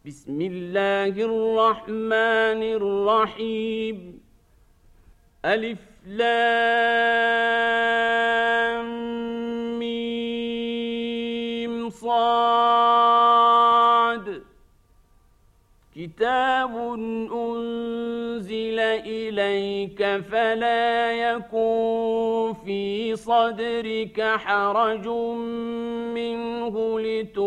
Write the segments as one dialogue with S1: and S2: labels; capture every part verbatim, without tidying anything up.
S1: بسم الله الرحمن الرحيم ألف لام ميم صاد كتاب أنزل إليك فلا يكن في صدرك حرج منه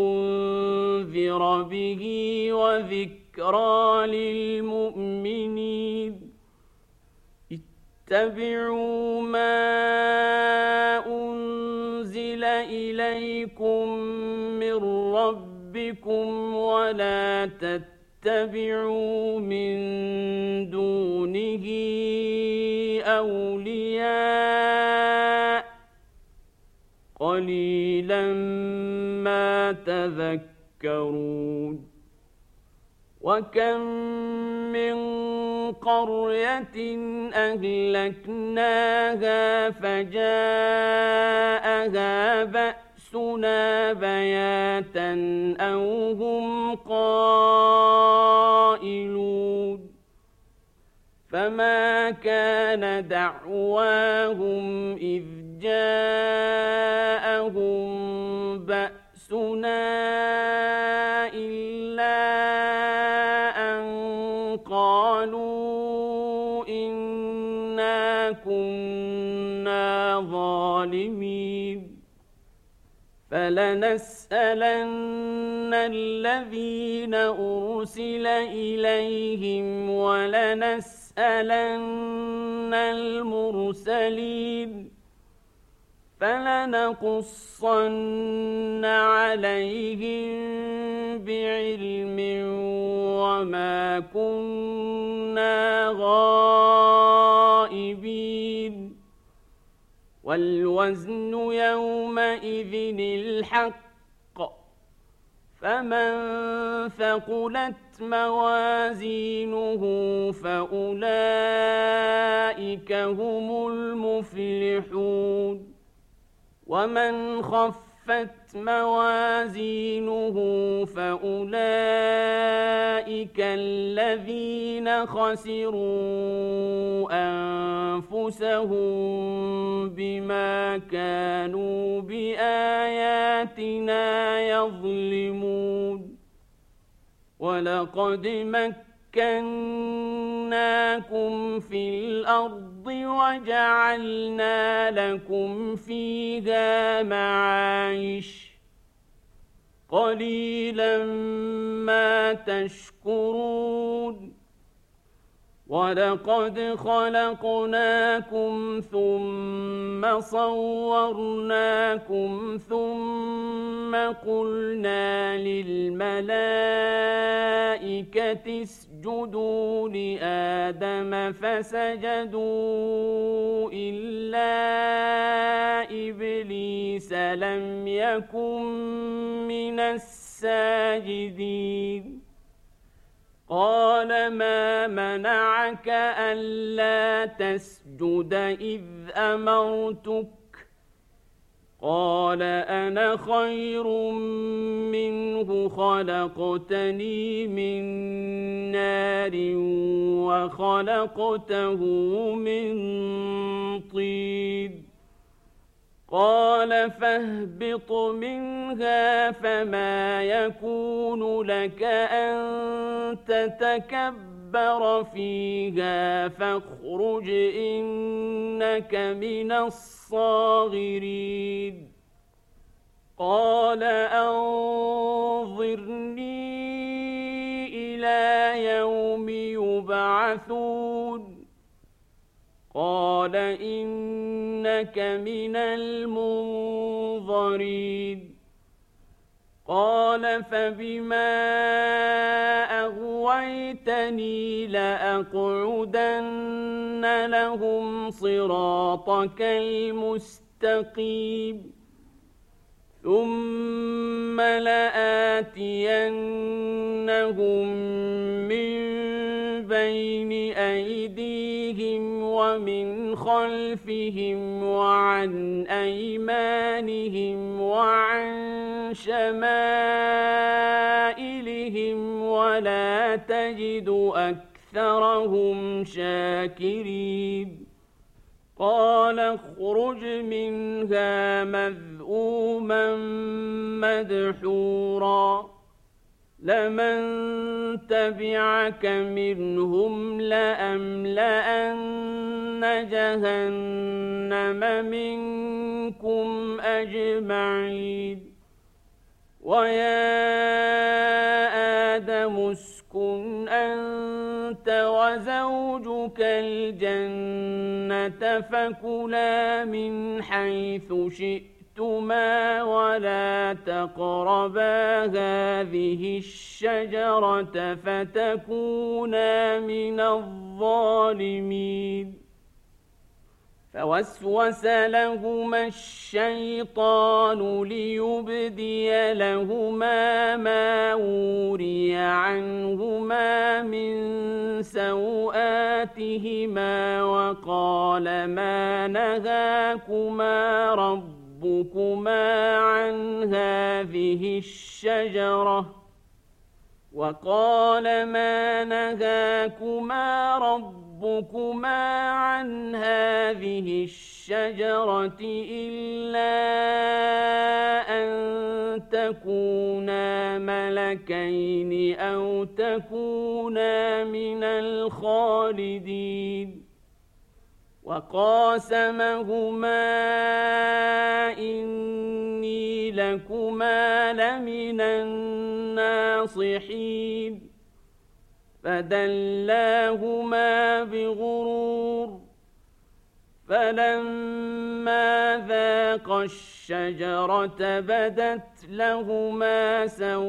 S1: لتنذر به وذكرى للمؤمنين اتبعوا ما أنزل إليكم من ربكم ولا تتبعوا اتبعوا من دونه أولياء قليلا ما تذكرون وكم من قرية أهلكناها فجاءها بأسنا بياتا أو هم قائلون فما كان دعواهم إذ جاءهم بأسنا إلا أن قالوا إنا كنا ظالمين فلنسألن الذين أرسل إليهم ولنسألن المرسلين فلنقصن عليهم بعلم وما كنا غائبين والوزن يومئذ الحق فمن ثقلت موازينه فأولئك هم المفلحون ومن خفت موازينه فأولئك الذين خسروا أنفسهم بما كانوا بآياتنا يظلمون ولقد مكناكم في الأرض وجعلنا لكم فيها معايش قليلا ما تشكرون ولقد خلقناكم ثم صورناكم ثم قلنا للملائكة اسجدوا لآدم فسجدوا إلا إبليس لم يكن من الساجدين قال ما منعك ألا تسجد إذ أمرتك قال أنا خير منه خلقتني من نار وخلقته من طين قال فاهبط منها فما يكون لك أن تتكبر فيها فاخرج إنك من الصاغرين قال أنظرني إلى يوم يبعثون قال إنك من المنظرين قال فبما أغويتني لأقعدن لهم صراطك المستقيم ثم لآتينهم من بين أيديهم ومن خلفهم وعن أيمانهم وعن شمائلهم تجد أكثرهم شاكرين قال اخرج منها مذءوما مدحورا لمن تبعك منهم لأملأن جهنم منكم أجمعين ويا آدم اسكن أنت وزوجك الجنة فكلا من حيث شئتما ولا تقربا هذه الشجرة فتكونا من الظالمين فوسوس لهما الشيطان ليبدي لهما ما وري عنهما من سوآتهما وقال ما نهاكما ربكما عن هذه الشجرة وقال ما نهاكما ربكما ربكما عن هذه الشجرة إلا أن تكونا ملكين أو تكونا من الخالدين وقاسمهما إني لكما لمن الناصحين فدلاهما بغرور فلما ذاقا الشجرة بدت لهما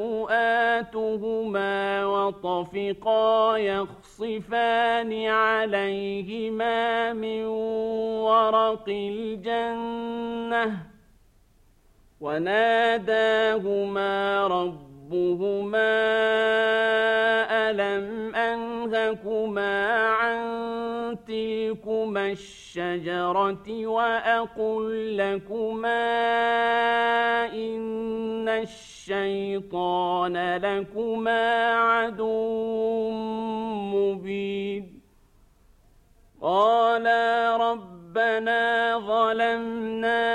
S1: سوآتهما وطفقا يخصفان عليهما من ورق الجنة وناداهما ربهما ألم أنهكما عن تلكما الشجرة وأقل لكما إن الشيطان لكما عدو مبين قالا ربنا ظلمنا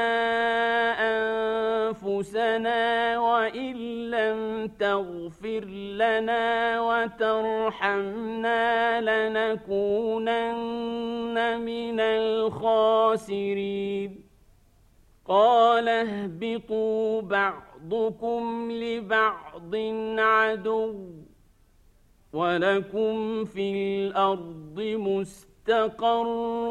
S1: أنفسنا وإن لم تغفر لنا وترحمنا لنكونن من الخاسرين قال اهبطوا بعضكم لبعض عدو ولكم في الأرض مستقر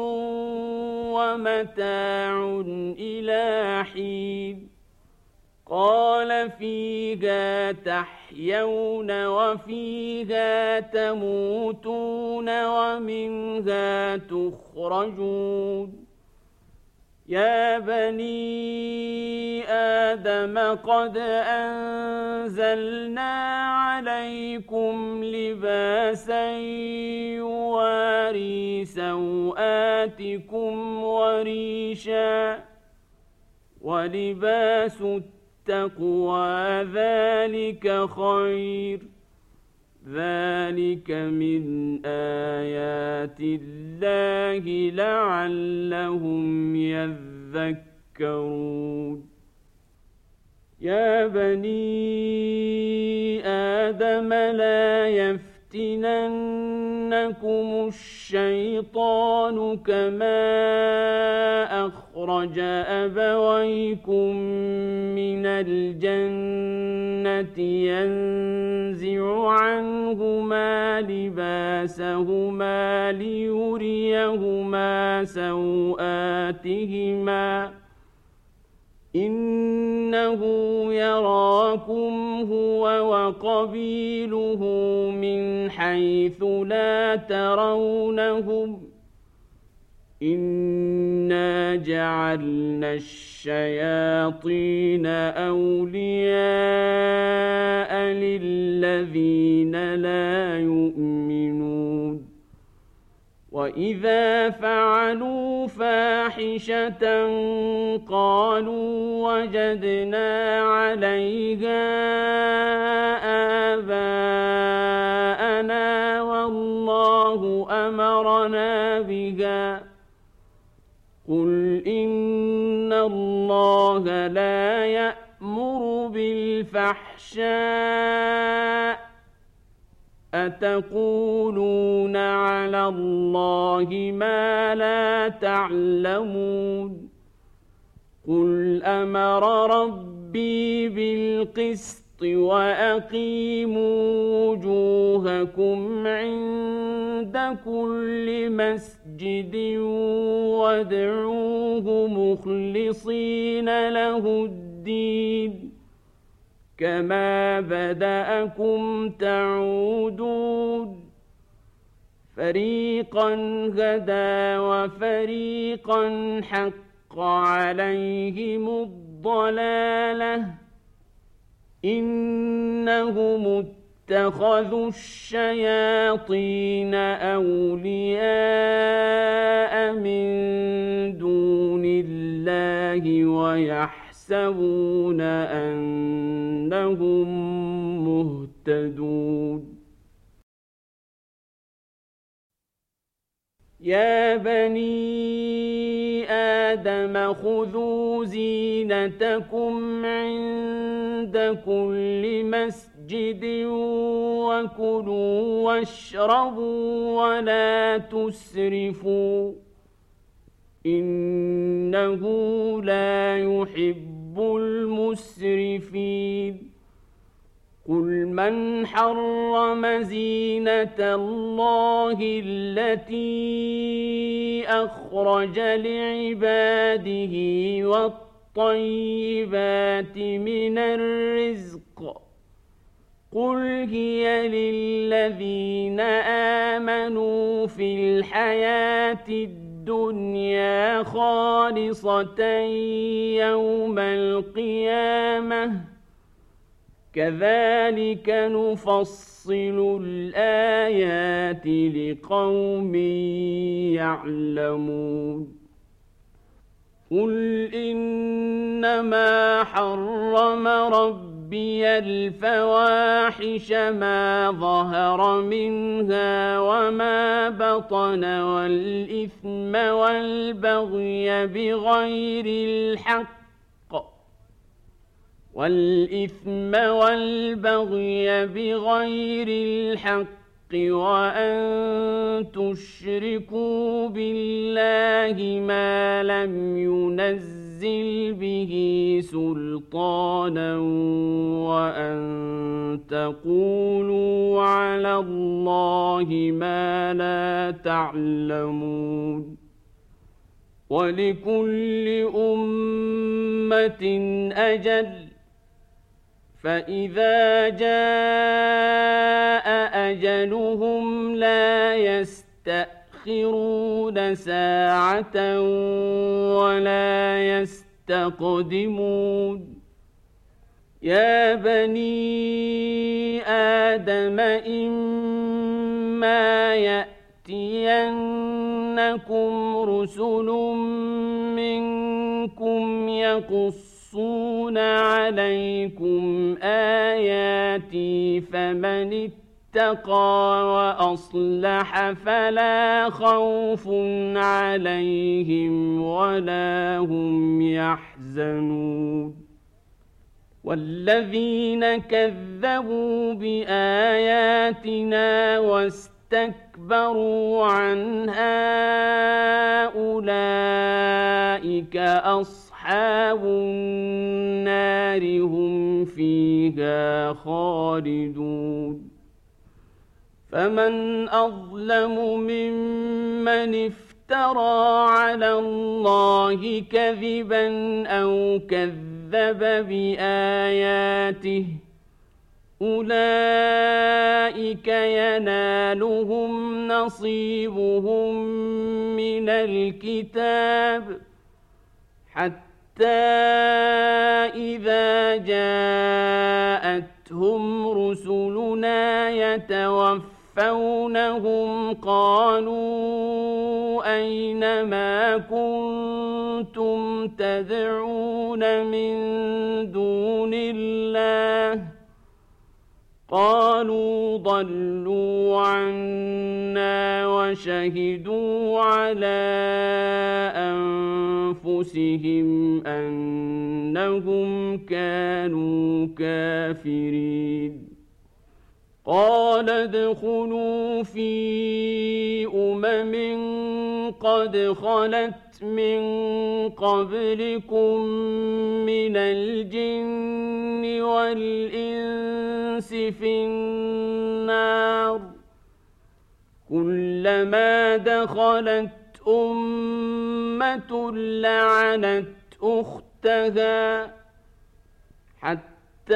S1: ومتاع إلى حين قال فيها تحيون وفيها تموتون ومنها تخرجون يا بني آدم قد أنزلنا عليكم لباسا يواري سوآتكم وريشا ولباس التقوى ذلك خير ذلك من آيات الله لعلهم يذكرون يا بني آدم لا يفتننكم الشيطان كما أخرج أبويكم من الجنة ينزع عنهما لباسهما ليريهما سوآتهما إنه يراكم هو وقبيله من حيث لا ترونهم إنا جعلنا الشياطين أولياء للذين لا يؤمنون وإذا فعلوا فاحشة قالوا وجدنا عليها فحشاء أتقولون على الله ما لا تعلمون قل أمر ربي بالقسط وأقيموا وجوهكم عند كل مسجد وادعوه مخلصين له الدين كما بدأكم تعودون فريقا هدى وفريقا حق عليهم الضلالة إنهم اتخذوا الشياطين أولياء من دون الله ويحسبون أنهم مهتدون يا بني آدم خذوا زينتكم عند كل مسجد وكلوا واشربوا ولا تسرفوا إنه لا يحب المسرفين قل من حرم زينة الله التي أخرج لعباده والطيبات من الرزق قل هي للذين آمنوا في الحياة الدنيا خالصة يوم القيامة كذلك نفصل الآيات لقوم يعلمون قل إنما حرم ربي الفواحش ما ظهر منها وما بطن والإثم والبغي بغير الحق والإثم والبغي بغير الحق وأن تشركوا بالله ما لم ينزل به سلطانا وأن تقولوا على الله ما لا تعلمون ولكل أمة أجل فإذا جاء أجلهم لا يستأخرون ساعة ولا يستقدمون يا بني آدم إما يأتينكم رسل منكم يقصون يقصون عليكم آياتي فمن اتقى وأصلح فلا خوف عليهم ولا هم يحزنون والذين كذبوا بآياتنا واستكبروا عنها أولئك أصحاب أصحاب النار هم فيها خالدون فمن أظلم ممن افترى على الله كذبا أو كذب بآياته أولئك ينالهم نصيبهم من الكتاب حتى إذا جاءتهم رسلنا يتوفونهم قالوا أين ما كنتم تدعون من دون الله قالوا ضلوا عنا وشهدوا على أنفسهم أنهم كانوا كافرين قال ادخلوا في أمم قد خلت من قبلكم من الجن والإنس في النار كلما دخلت أمة لعنت أختها حتى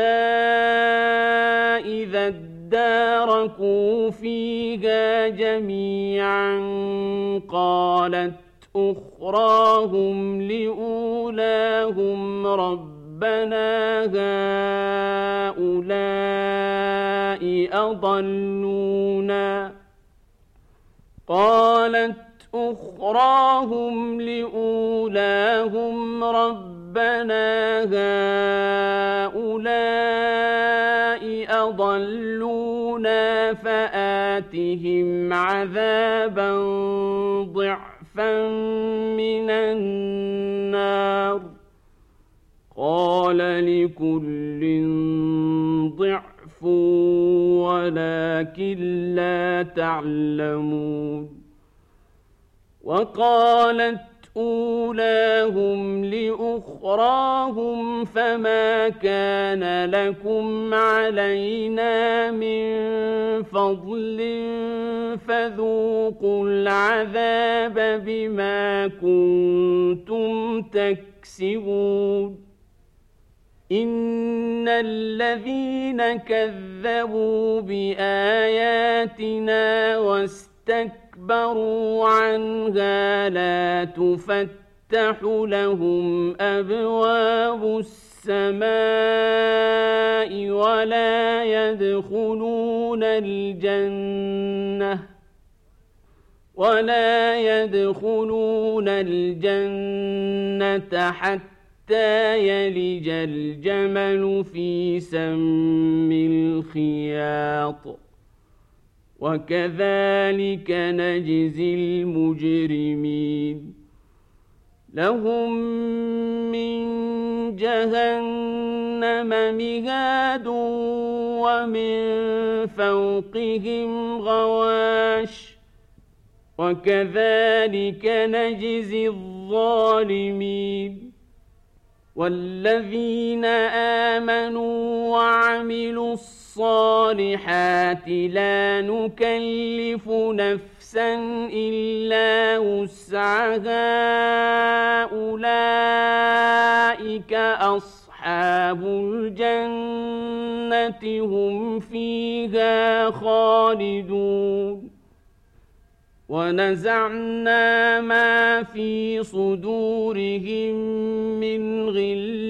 S1: إذا اداركوا فيها جميعا قالت أخراهم لأولاهم ربنا هؤلاء أضلونا قالت أخراهم لأولاهم ربنا هؤلاء أضلونا فآتهم عذابا ضعفا من النار قال لكل ضعف ولكن لا تعلمون وقالت أولاهم لأخراهم فما كان لكم علينا من فضل فذوقوا العذاب بما كنتم تكسبون إن الذين كذبوا بآياتنا واستكبروا عنها لا تفتح لهم أبواب السماء ولا يدخلون الجنة ولا يدخلون الجنة حتى يلج الجمل في سم الخياط وكذلك نجزي المجرمين لهم من جهنم مهاد ومن فوقهم غواش وكذلك نجزي الظالمين والذين آمنوا وعملوا الصالحات لا نكلف نفسا إلا وسعها أولئك أصحاب الجنة هم فيها خالدون ونزعنا ما في صدورهم من غل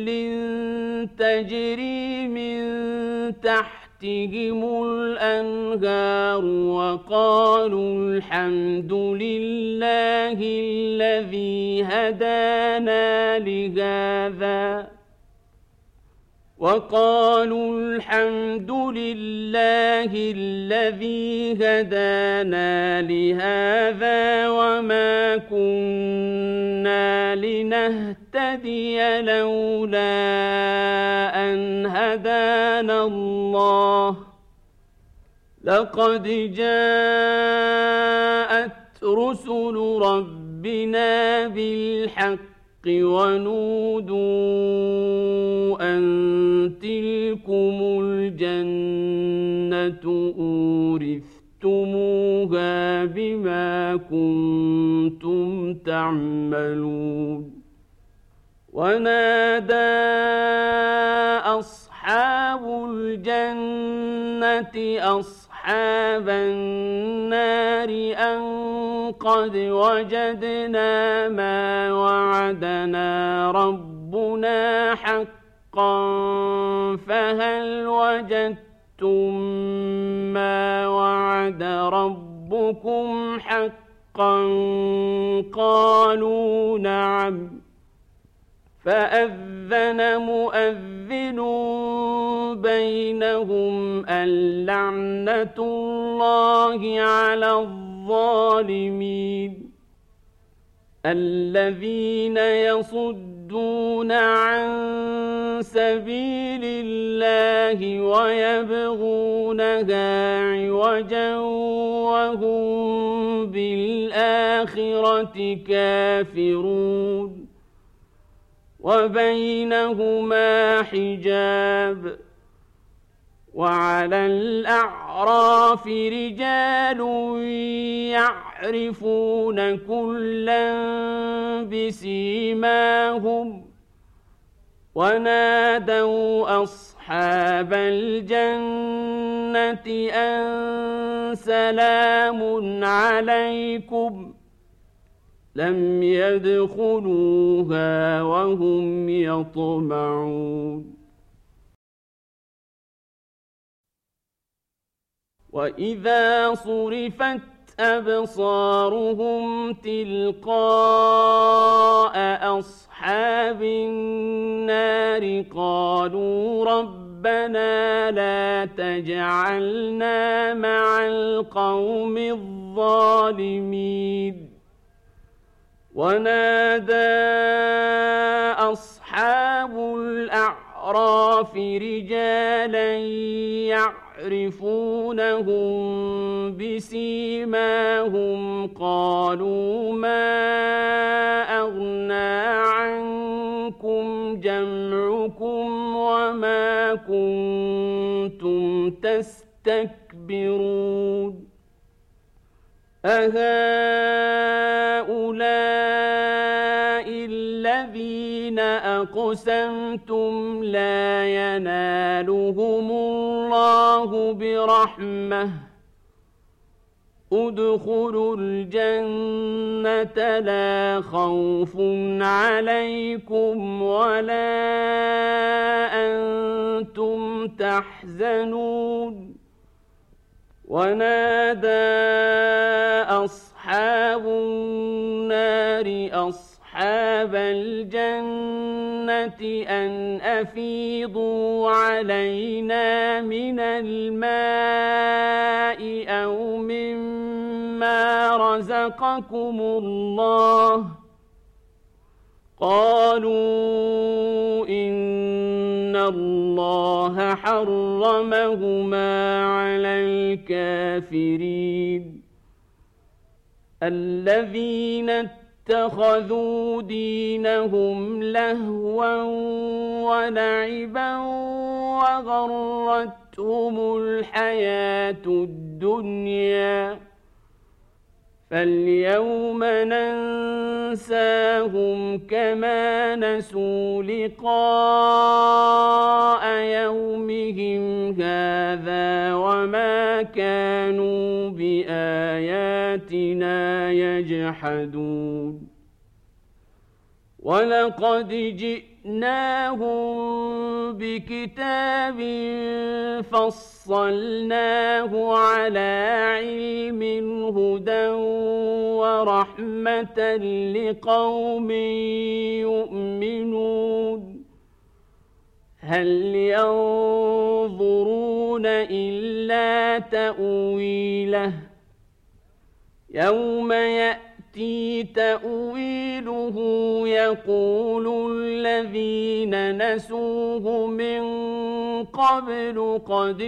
S1: تجري من تحتهم الأنهار وقالوا الحمد لله الذي هدانا لهذا وقالوا الحمد لله الذي هدانا لهذا وما كنا لنهتدي لولا أن هدانا الله لقد جاءت رسل ربنا بالحق ونودوا أن تلكم الجنة أورثتموها بما كنتم تعملون ونادى أصحاب الجنة أصحاب النار أن قد وجدنا ما وعدنا ربنا حقا فهل وجدتم ما وعد ربكم حقا قالوا نعم فأذن مؤذن بينهم اللعنة الله على الظالمين الذين يصدون عن سبيل الله ويبغونها عوجا وهم بالآخرة كافرون وبينهما حجاب وعلى الأعراف رجال يعرفون كلا بسيماهم ونادوا أصحاب الجنة أن سلام عليكم لم يدخلوها وهم يطمعون وإذا صرفت أبصارهم تلقاء أصحاب النار قالوا ربنا لا تجعلنا مع القوم الظالمين ونادى أصحاب الأعراف رجالا يعرفونهم بسيماهم قالوا ما أغنى عنكم جمعكم وما كنتم تستكبرون أهؤلاء الذين أقسمتم لا ينالهم الله برحمة ادخلوا الجنة لا خوف عليكم ولا أنتم تحزنون ونادى أصحاب النار أصحاب الجنة أن أفيضوا علينا من الماء أو مما رزقكم الله قالوا إن الله حرمهما على الكافرين الذين اتخذوا دينهم لهوا ولعبا وغرتهم الحياة الدنيا فاليوم ننساهم كما نسوا لقاء يومهم هذا وما كانوا بآياتنا يجحدون ولقد جئناهم بكتاب فصلناه على علم هدى ورحمة لقوم يؤمنون هل ينظرون إلا تأويله يوم يأتي تأويله يقول الذين نسوه من قبل قد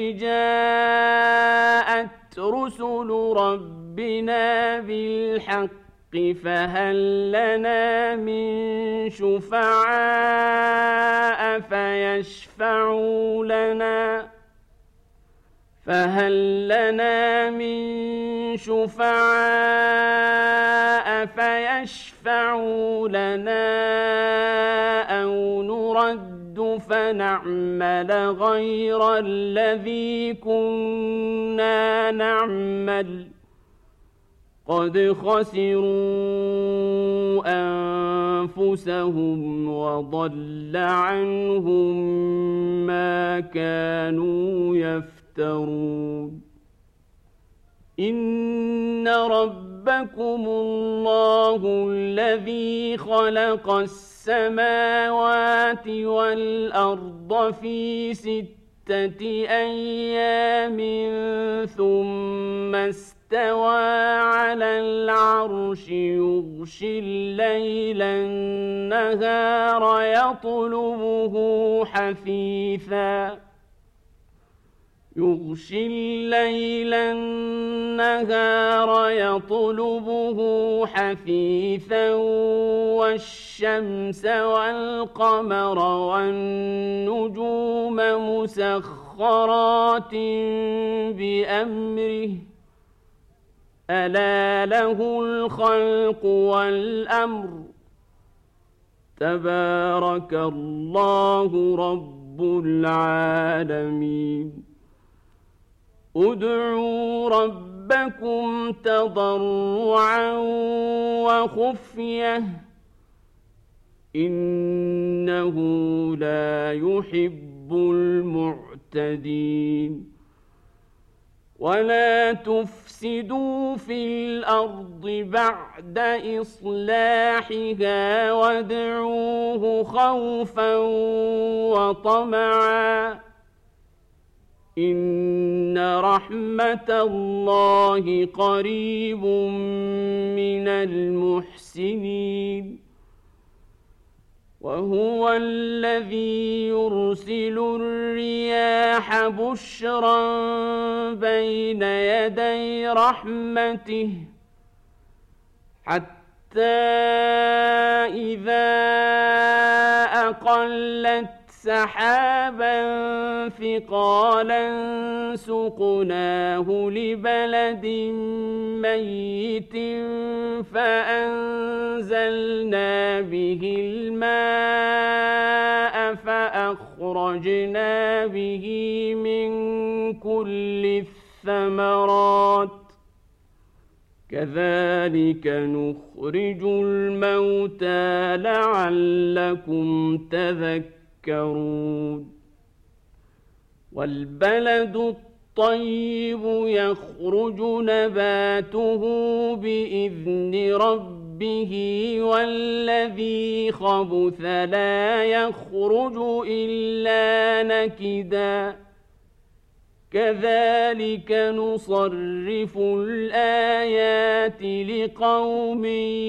S1: جاءت رسل ربنا بالحق فهل لنا من شفعاء فيشفعوا لنا فهل لنا من شفعاء فيشفعوا لنا أو نرد فنعمل غير الذي كنا نعمل قد خسروا أنفسهم وضل عنهم ما كانوا يفترون إن ربكم الله الذي خلق السماوات والأرض في ستة ستة أيام ثم استوى على العرش يغشي الليل النهار يطلبه حثيثا يغشي الليل النهار يطلبه حثيثا والشمس والقمر والنجوم مسخرات بأمره ألا له الخلق والأمر تبارك الله رب العالمين ادعوا ربكم تضرعا وخفية إنه لا يحب المعتدين ولا تفسدوا في الأرض بعد إصلاحها وادعوه خوفا وطمعا إن رحمة الله قريب من المحسنين وهو الذي يرسل الرياح بشرا بين يدي رحمته حتى إذا أقلت سحابا ثقالا سقناه لبلد ميت فأنزلنا به الماء فأخرجنا به من كل الثمرات كذلك نخرج الموتى لعلكم تذكرون والبلد الطيب يخرج نباته بإذن ربه والذي خبث لا يخرج إلا نكدا كذلك نصرف الآيات لقوم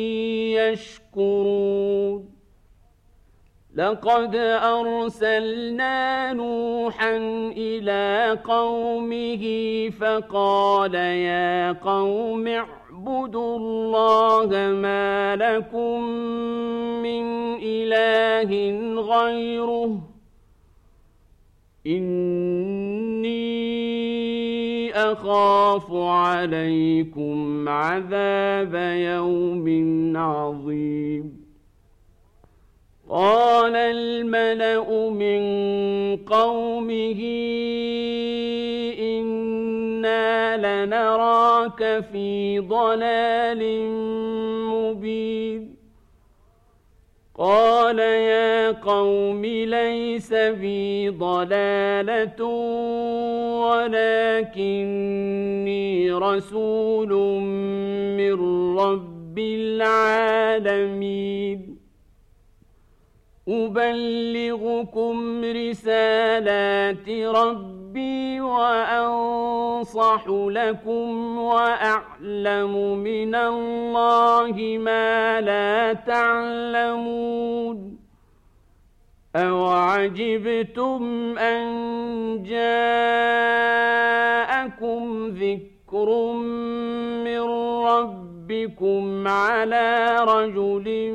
S1: يشكرون لقد أرسلنا نوحا إلى قومه فقال يا قوم اعبدوا الله ما لكم من إله غيره إني أخاف عليكم عذاب يوم عظيم قال الملأ من قومه إنا لنراك في ضلال مبين قال يا قوم ليس بي ضلالة ولكني رسول من رب العالمين أبلغكم رسالات ربي وأنصح لكم وأعلم من الله ما لا تعلمون أوعجبتم أن جاءكم ذكر من ربكم على رجل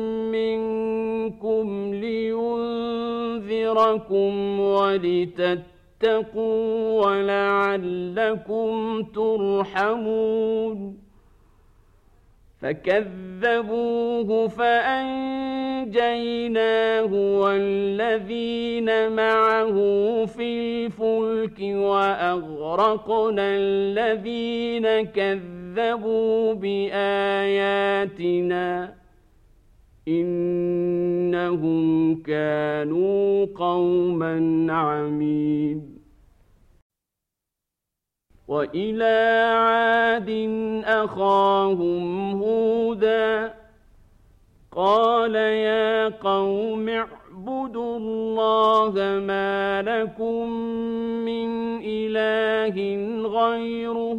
S1: منكم لينذركم ولتتقوا ولعلكم ترحمون فكذبوه فأنجيناه والذين معه في الفلك وأغرقنا الذين كذبوا بآياتنا إنهم كانوا قوما عمين وإلى عاد أخاهم هودا قال يا قوم اعبدوا الله ما لكم من إله غيره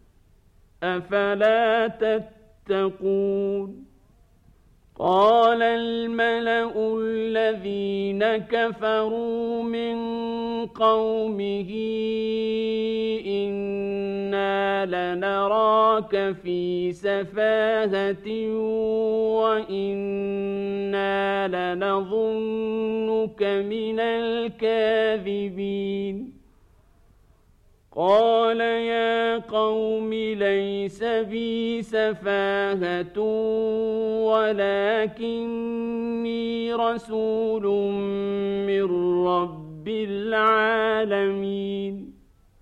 S1: أفلا تتقون قال الملأ الذين كفروا من قومه إنا لنراك في سفاهة وإنا لنظنك من الكاذبين قال يا قوم ليس بي سفاهة ولكني رسول من رب العالمين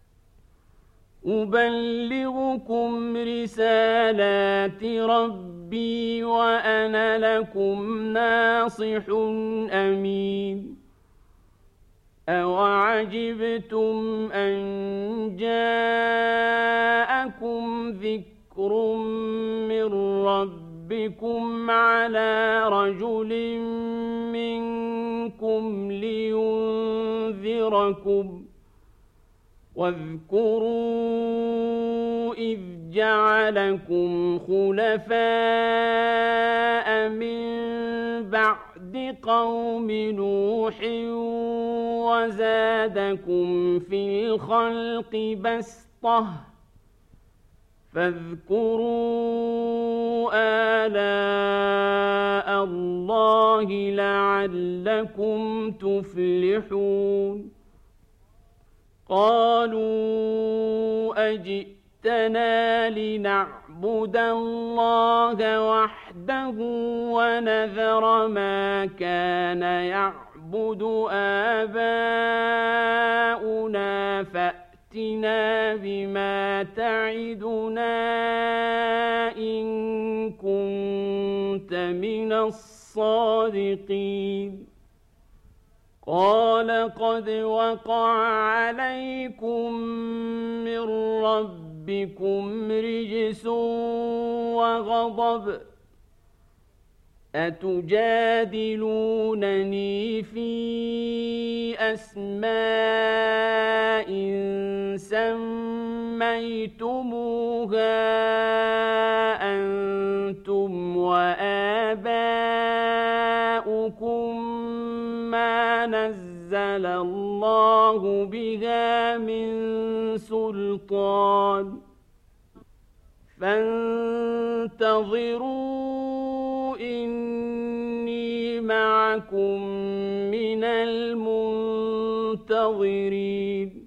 S1: أبلغكم رسالات ربي وأنا لكم ناصح أمين أوعجبتم أن جاءكم ذكر من ربكم على رجل منكم لينذركم واذكروا إذ جعلكم خلفاء من بعد قوم نوح وزادكم في الخلق بسطة فاذكروا آلاء الله لعلكم تفلحون قالوا أجئتنا لنعبد الله وحده ونذر ما كان يعبد آباؤنا فأتنا بما تعدنا إن كنت من الصادقين قال قد وقع عليكم من ربكم رجس وغضب أتجادلونني في أسماء سميتموها أنتم وآباؤكم ما نزل الله بها من سلطان فانتظروا إني معكم من المنتظرين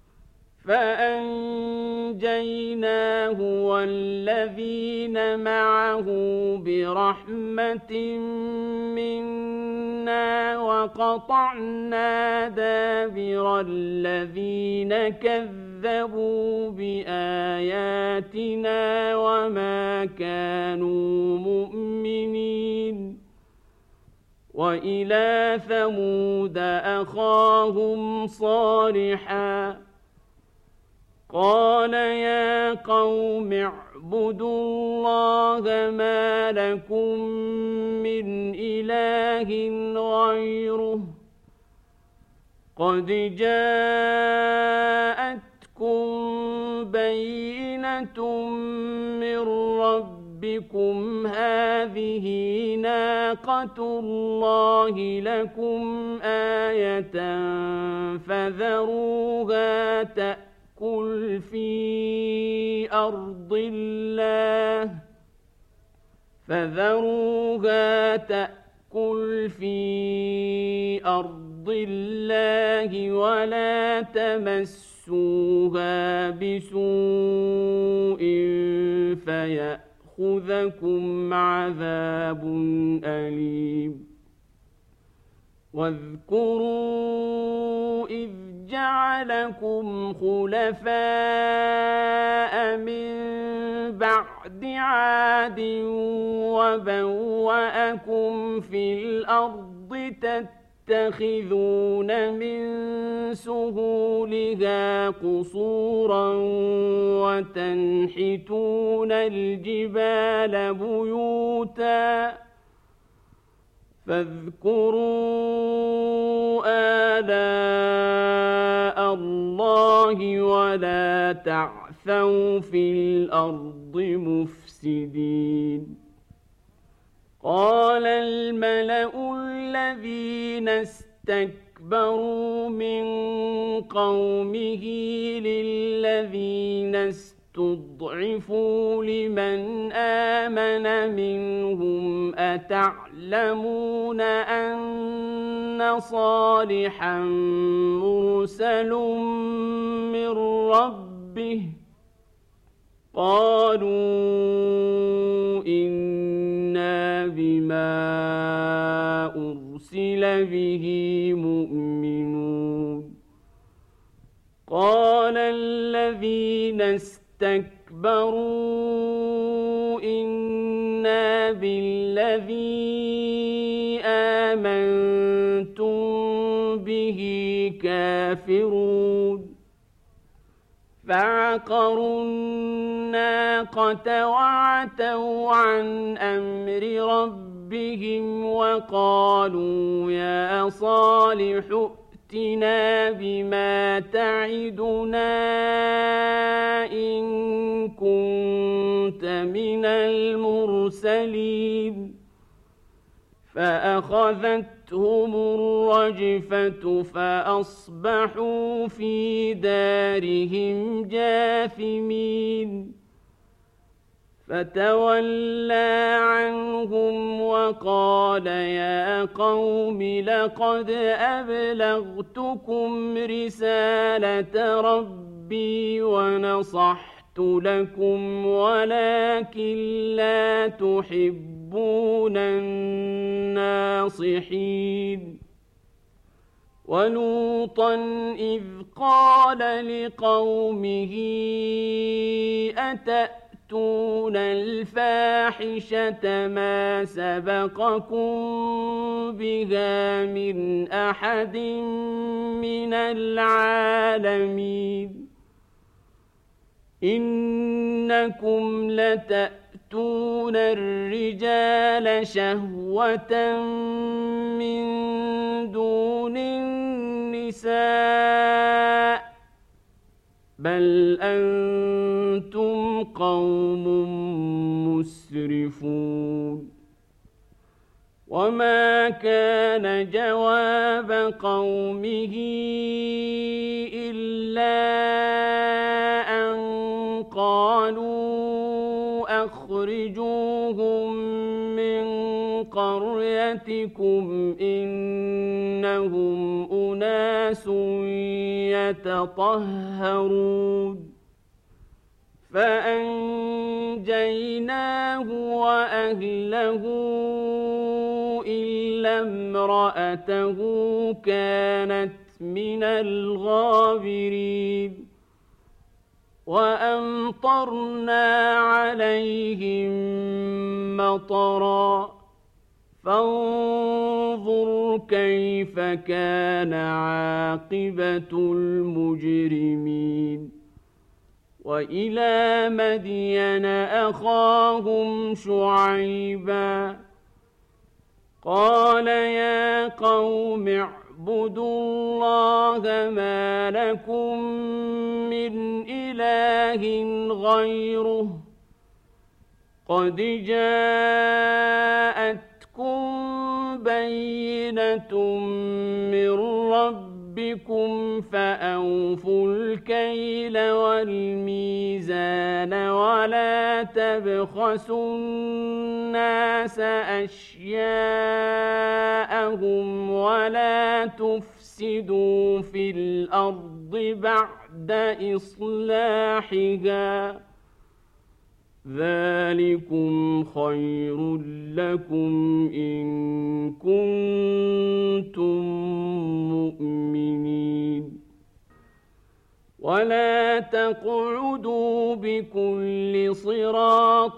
S1: فأنجيناه والذين معه برحمة منا وقطعنا دابر الذين كذبوا بآياتنا وما كانوا مؤمنين وإلى ثمود أخاهم صالحا قال يا قوم اعبدوا الله ما لكم من إله غيره قد جاءتكم بينة من ربكم هذه ناقة الله لكم آية فذروها تأكل كل في أرض الله فذروها تأكل في أرض الله ولا تمسوها بسوء فيأخذكم عذاب أليم واذكروا إذ جعلكم خلفاء من بعد عاد وبوأكم في الأرض تتخذون من سهولها قصورا وتنحتون الجبال بيوتا فاذكروا آلاء الله ولا تعثوا في الأرض مفسدين. قال الملأ الذين استكبروا من قومه للذين استضعفوا لمن آمن منهم أتعلمون أن صالحا مرسل من ربه؟ قالوا إنا بما أرسل به مؤمنون. قال الذين استكبروا إنا بالذي آمنتم به كافرون. فعقروا الناقة وعتوا عن أمر ربهم وقالوا يا صالح ائتنا بما تعدنا إن كنت من المرسلين. فأخذتهم الرجفة فأصبحوا في دارهم جاثمين. فتولى عنهم وقال يا قوم لقد أبلغتكم رسالة ربي ونصحت لكم ولكن لا تحبون الناصحين. ولوطا إذ قال لقومه أتأتون الفاحشة ما سبقكم بها من أحد من العالمين. إنكم لتأتون الرجال شهوة من دون النساء بل أنتم قوم مسرفون. وما كان جواب قومه إلا أن قالوا أخرجوهم من قريتكم إنهم أناس يتطهرون. فأنجيناه وأهله إلا امرأته كانت من الغابرين. وأمطرنا عليهم مطرا فانظر كيف كان عاقبة المجرمين. وإلى مدين أخاهم شعيبا قال يا قوم اعبدوا الله ما لكم من إله غيره قد جاءتكم بينة من ربكم فأوفوا الكيل والميزان ولا تبخسوا الناس أشياءهم ولا تفسدوا في الأرض بعد إصلاحها ذلكم خير لكم إن كنتم مؤمنين. ولا تقعدوا بكل صراط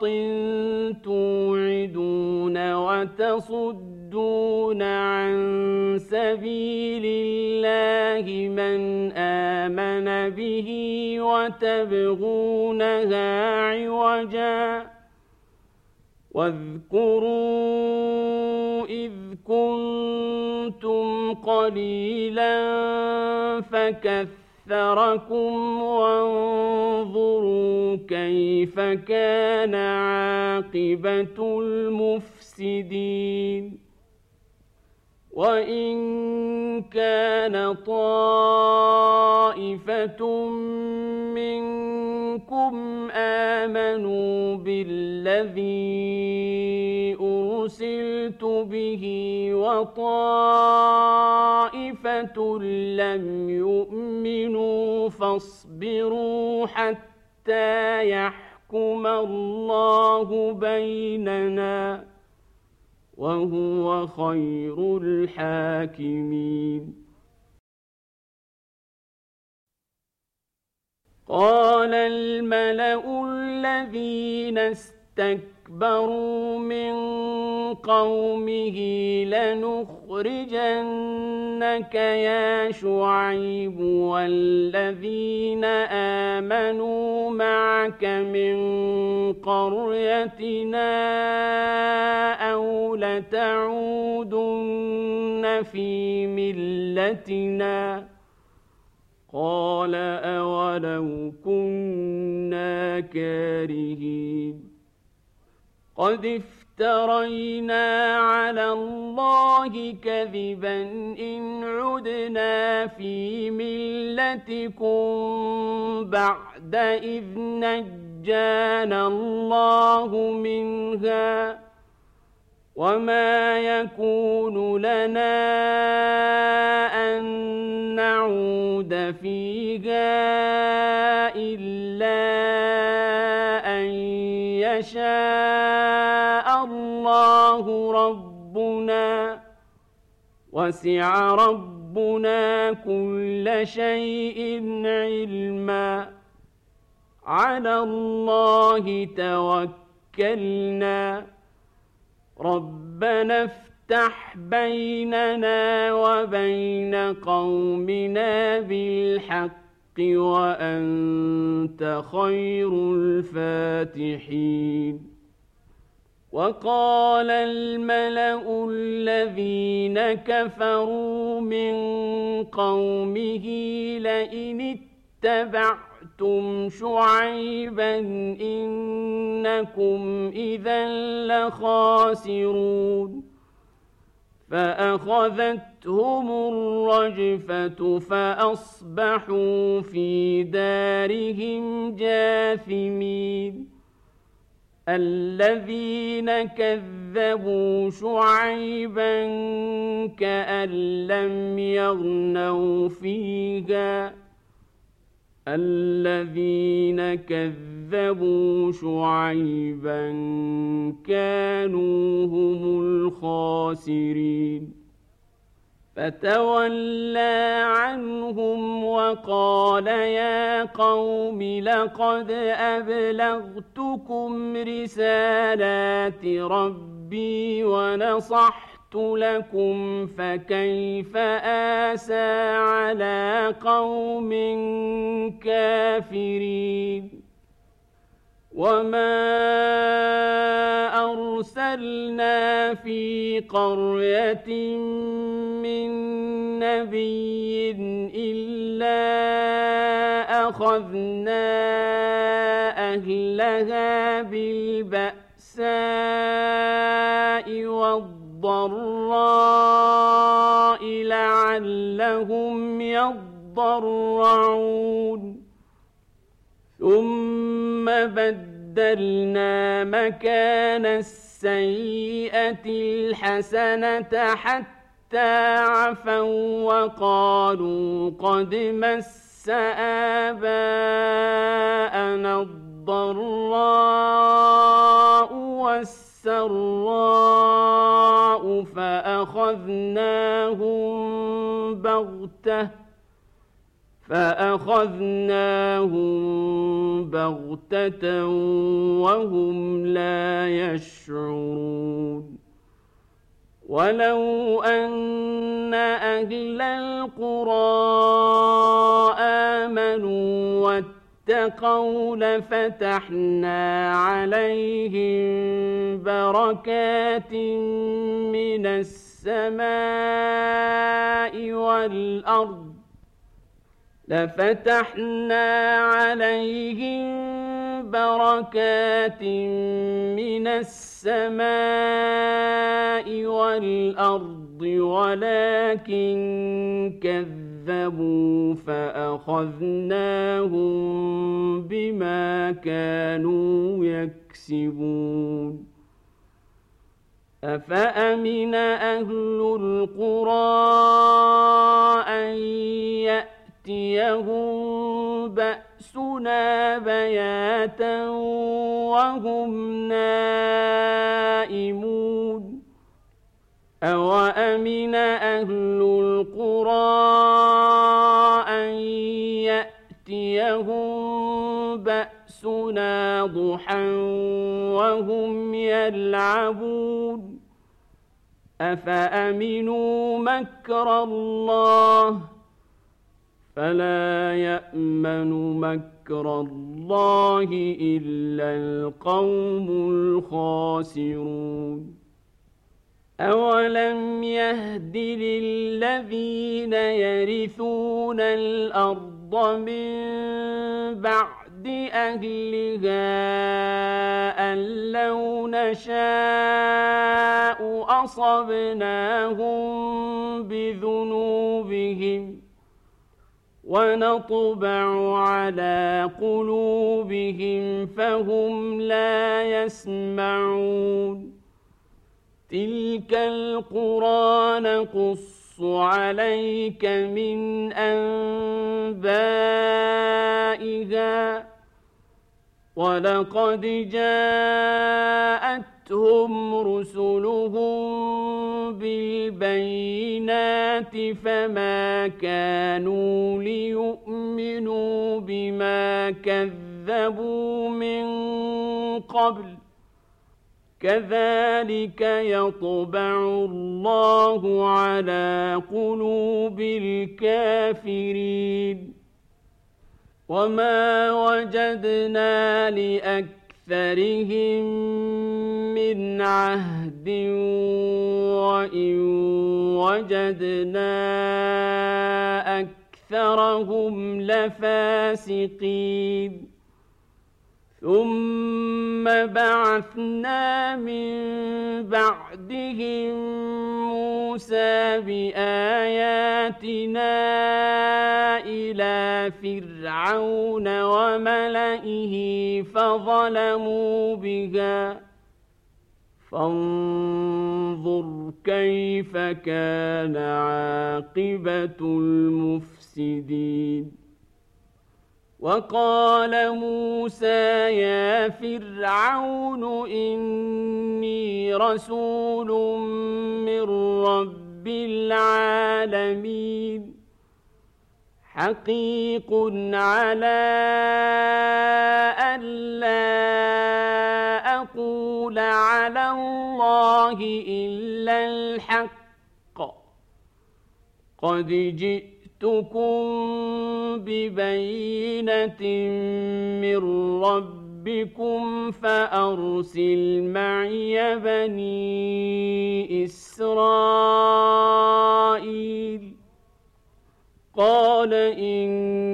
S1: توعدون وتصدون عن سبيل الله من آمن به وتبغونها عوجا واذكروا إذ كنتم قليلا فكثركم وانظروا كيف كان عاقبة المفسدين وإن كان طائفة منكم آمنوا بالذي أرسلت به وطائفة لم يؤمنوا فاصبروا حتى يحكم الله بيننا وهو خير الحاكمين. قال الملأ الذين استكبروا من قومه لنخرجنك يا شعيب والذين آمنوا معك من قريتنا أو لتعودن في ملتنا قال أولو كنا كارهين قد افترينا على الله كذبا إن عدنا في ملتكم بعد إذ نجانا الله منها وما يكون لنا أن نعود فيها إلا أن يشاء الله ربنا وسع ربنا كل شيء علما على الله توكلنا ربنا افتح بيننا وبين قومنا بالحق وأنت خير الفاتحين. وقال الملأ الذين كفروا من قومه لئن اتبعتم شعيبا إنكم إذا لخاسرون فأخذتهم الرجفة فأصبحوا في دارهم جاثمين. الذين كذبوا شعيبا كأن لم يغنوا فيها الذين كذبوا شعيبا كانوا هم الخاسرين. فتولى عنهم وقال يا قوم لقد أبلغتكم رسالات ربي ونصحت لكم فكيف آسى على قوم كافرين. وما أرسلنا في قرية من نبي إلا أخذنا أهلها بالبأساء والضراء لعلهم يضرعون ثم بدلنا مكان السيئة الحسنة حتى عفوا وقالوا قد مس آباءنا الضراء والسراء فأخذناهم بغتة فأخذناهم بغتة وهم لا يشعرون. ولو أن أهل القرى آمنوا اتقوا لفتحنا عليهم بركات من السماء والأرض لفتحنا عليهم بركات من السماء والأرض ولكن كذبوا فأخذناهم بما كانوا يكسبون أفأمن أهل القرى أن يأتيهم بأسنا بياتا وهم نائمون أوأمن أهل القرى أن يأتيهم بأسنا ضحى وهم يلعبون أفأمنوا مكر الله فلا يأمن مكر الله إلا القوم الخاسرون أولم يهد للذين يرثون الأرض من بعد أهلها أن لو نشاء أصبناهم بذنوبهم ونطبع على قلوبهم فهم لا يسمعون تلك القرى نقص عليك من أنبائها ولقد جاءتهم رسلهم بالبينات فما كانوا ليؤمنوا بما كذبوا من قبل كذلك يطبع الله على قلوب الكافرين وما وجدنا لأكثرهم من عهد وإن وجدنا أكثرهم لفاسقين ثم بعثنا من بعدهم موسى بآياتنا إلى فرعون وملئه فظلموا بها فانظر كيف كان عاقبة المفسدين وقال موسى يا فرعون إني رسول من رب العالمين حقيق على ألا أقول على الله إلا الحق قد جئت جئتكم ببينة من ربكم فأرسل معي بني إسرائيل قال إن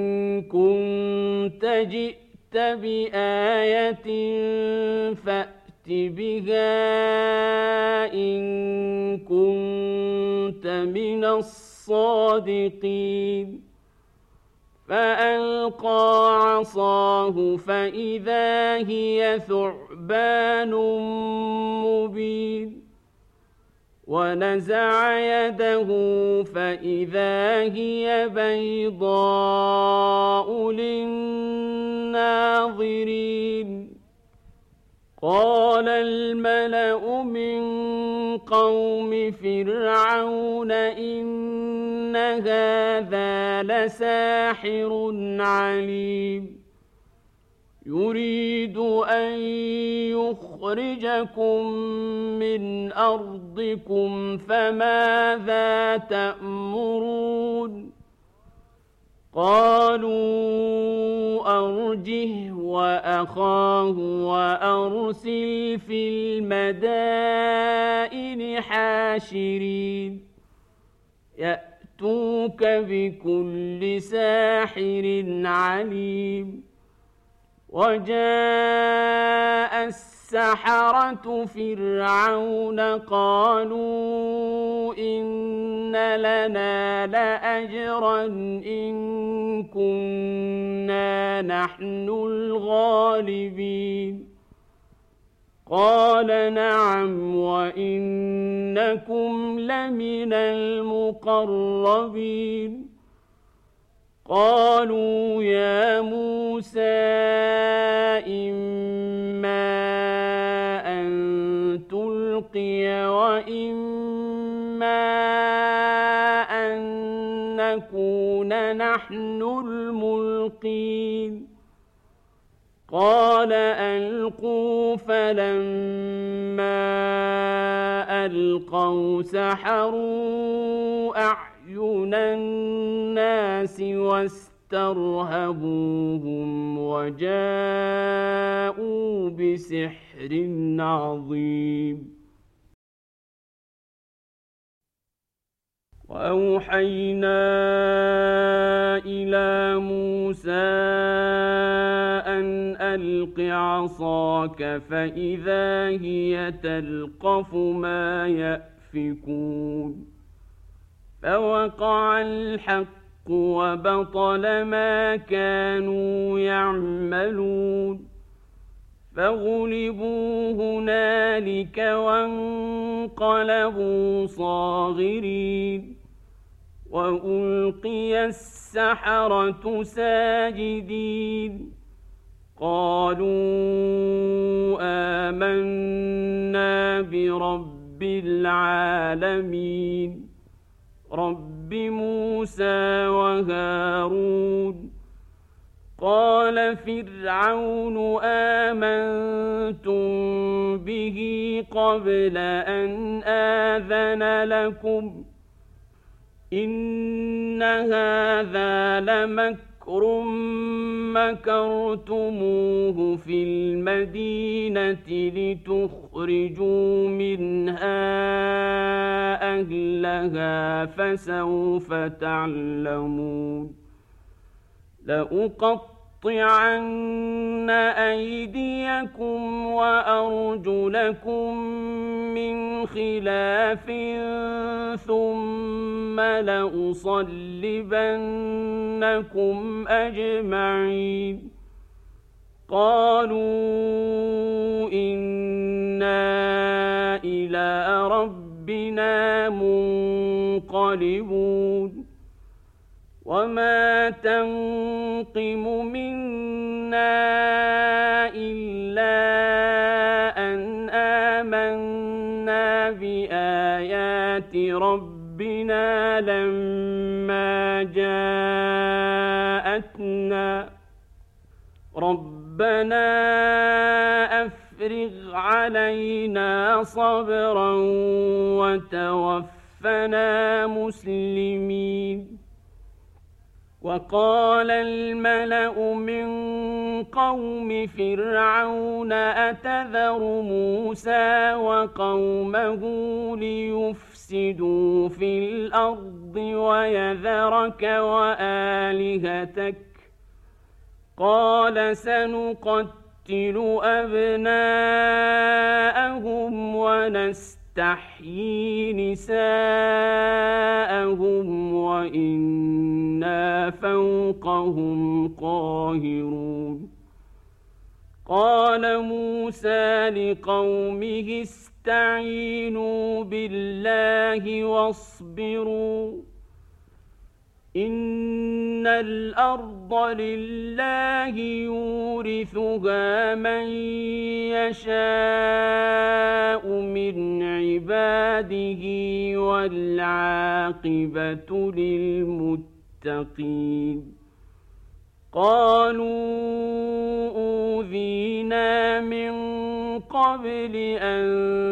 S1: كنت جئت بآية فأت بها إن كنت من الصالحين الصادقين فألقى عصاه فإذا هي ثعبان مبين ونزع يده فإذا هي بيضاء للناظرين قال الملأ من قوم فرعون إن هذا لساحر عليم يريد أن يخرجكم من أرضكم فماذا تأمرون قالوا أرجه وأخاه وأرسل في المدائن حاشرين يأتوك بكل ساحر عليم وجاء السحرة فرعون قالوا إن لنا لأجرا إن كنا نحن الغالبين قال نعم وإنكم لمن المقربين قالوا يا موسى إما أن تلقي وإما أن نكون نحن الملقين قال ألقوا فلما ألقوا سحروا أعين الناس واسترهبوهم وجاءوا بسحر عظيم وأوحينا إلى موسى أن ألق عصاك فإذا هي تلقف ما يأفكون فوقع الحق وبطل ما كانوا يعملون فغلبوا هنالك وانقلبوا صاغرين وألقي السحرة ساجدين قالوا آمنا برب العالمين رب موسى وهارون قال فرعون آمنتم به قبل أن آذن لكم إن هذا لمكر مكرتموه في المدينة لتخرجوا منها أهلها فسوف تعلمون لأقطعن أيديكم وأرجلكم من خلاف ثم لأصلبنكم أجمعين قالوا إنا إلى ربنا منقلبون وما تنقم منا إلا أن آمنا بآيات ربنا لما جاءتنا ربنا أفرغ علينا صبرا وتوفنا مسلمين وقال الملأ من قوم فرعون أتذر موسى وقومه ليفسدوا في الأرض ويذرك وآلهتك قال سنقتل أبناءهم ونستحيي نساءهم وإنا فوقهم قاهرون قال موسى لقومه استعينوا بالله واصبروا إن الأرض لله يورثها من يشاء من عباده والعاقبة للمتقين قالوا أوذينا من قبل أن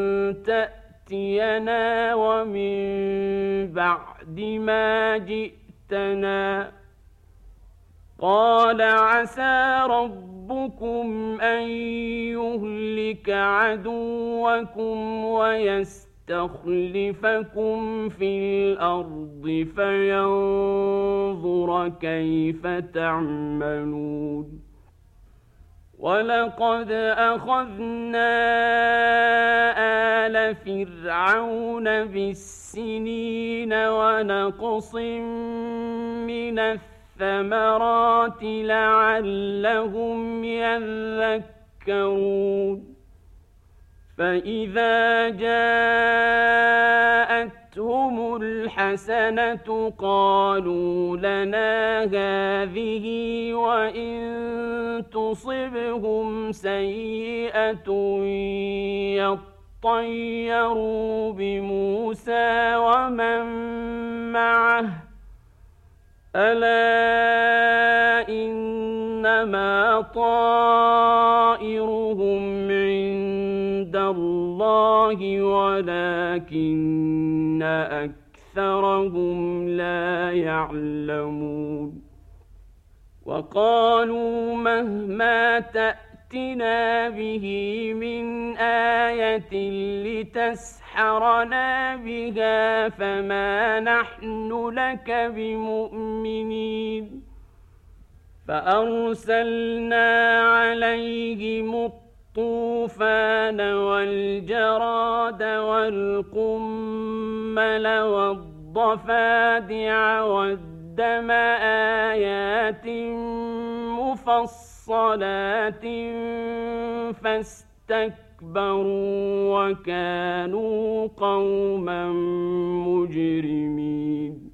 S1: تأتينا ومن بعد ما جئتنا قال عسى ربكم أن يهلك عدوكم ويستخلفكم في الأرض فينظر كيف تعملون ولقد أخذنا آل فرعون بالسنين ونقص من الثمرات لعلهم يذكرون فإذا جاءتهم الحسنة قالوا لنا هذه وإن تصبهم سيئة يطيروا بموسى ومن معه ألا إنما طائرهم عند الله ولكن أكثرهم لا يعلمون وقالوا مهما تأتنا به من آية لتسحرنا بها فما نحن لك بمؤمنين فأرسلنا عليهم الطوفان والجراد والقمل والضفادع والدم آيات مفصلات فاستكبروا وكانوا قوما مجرمين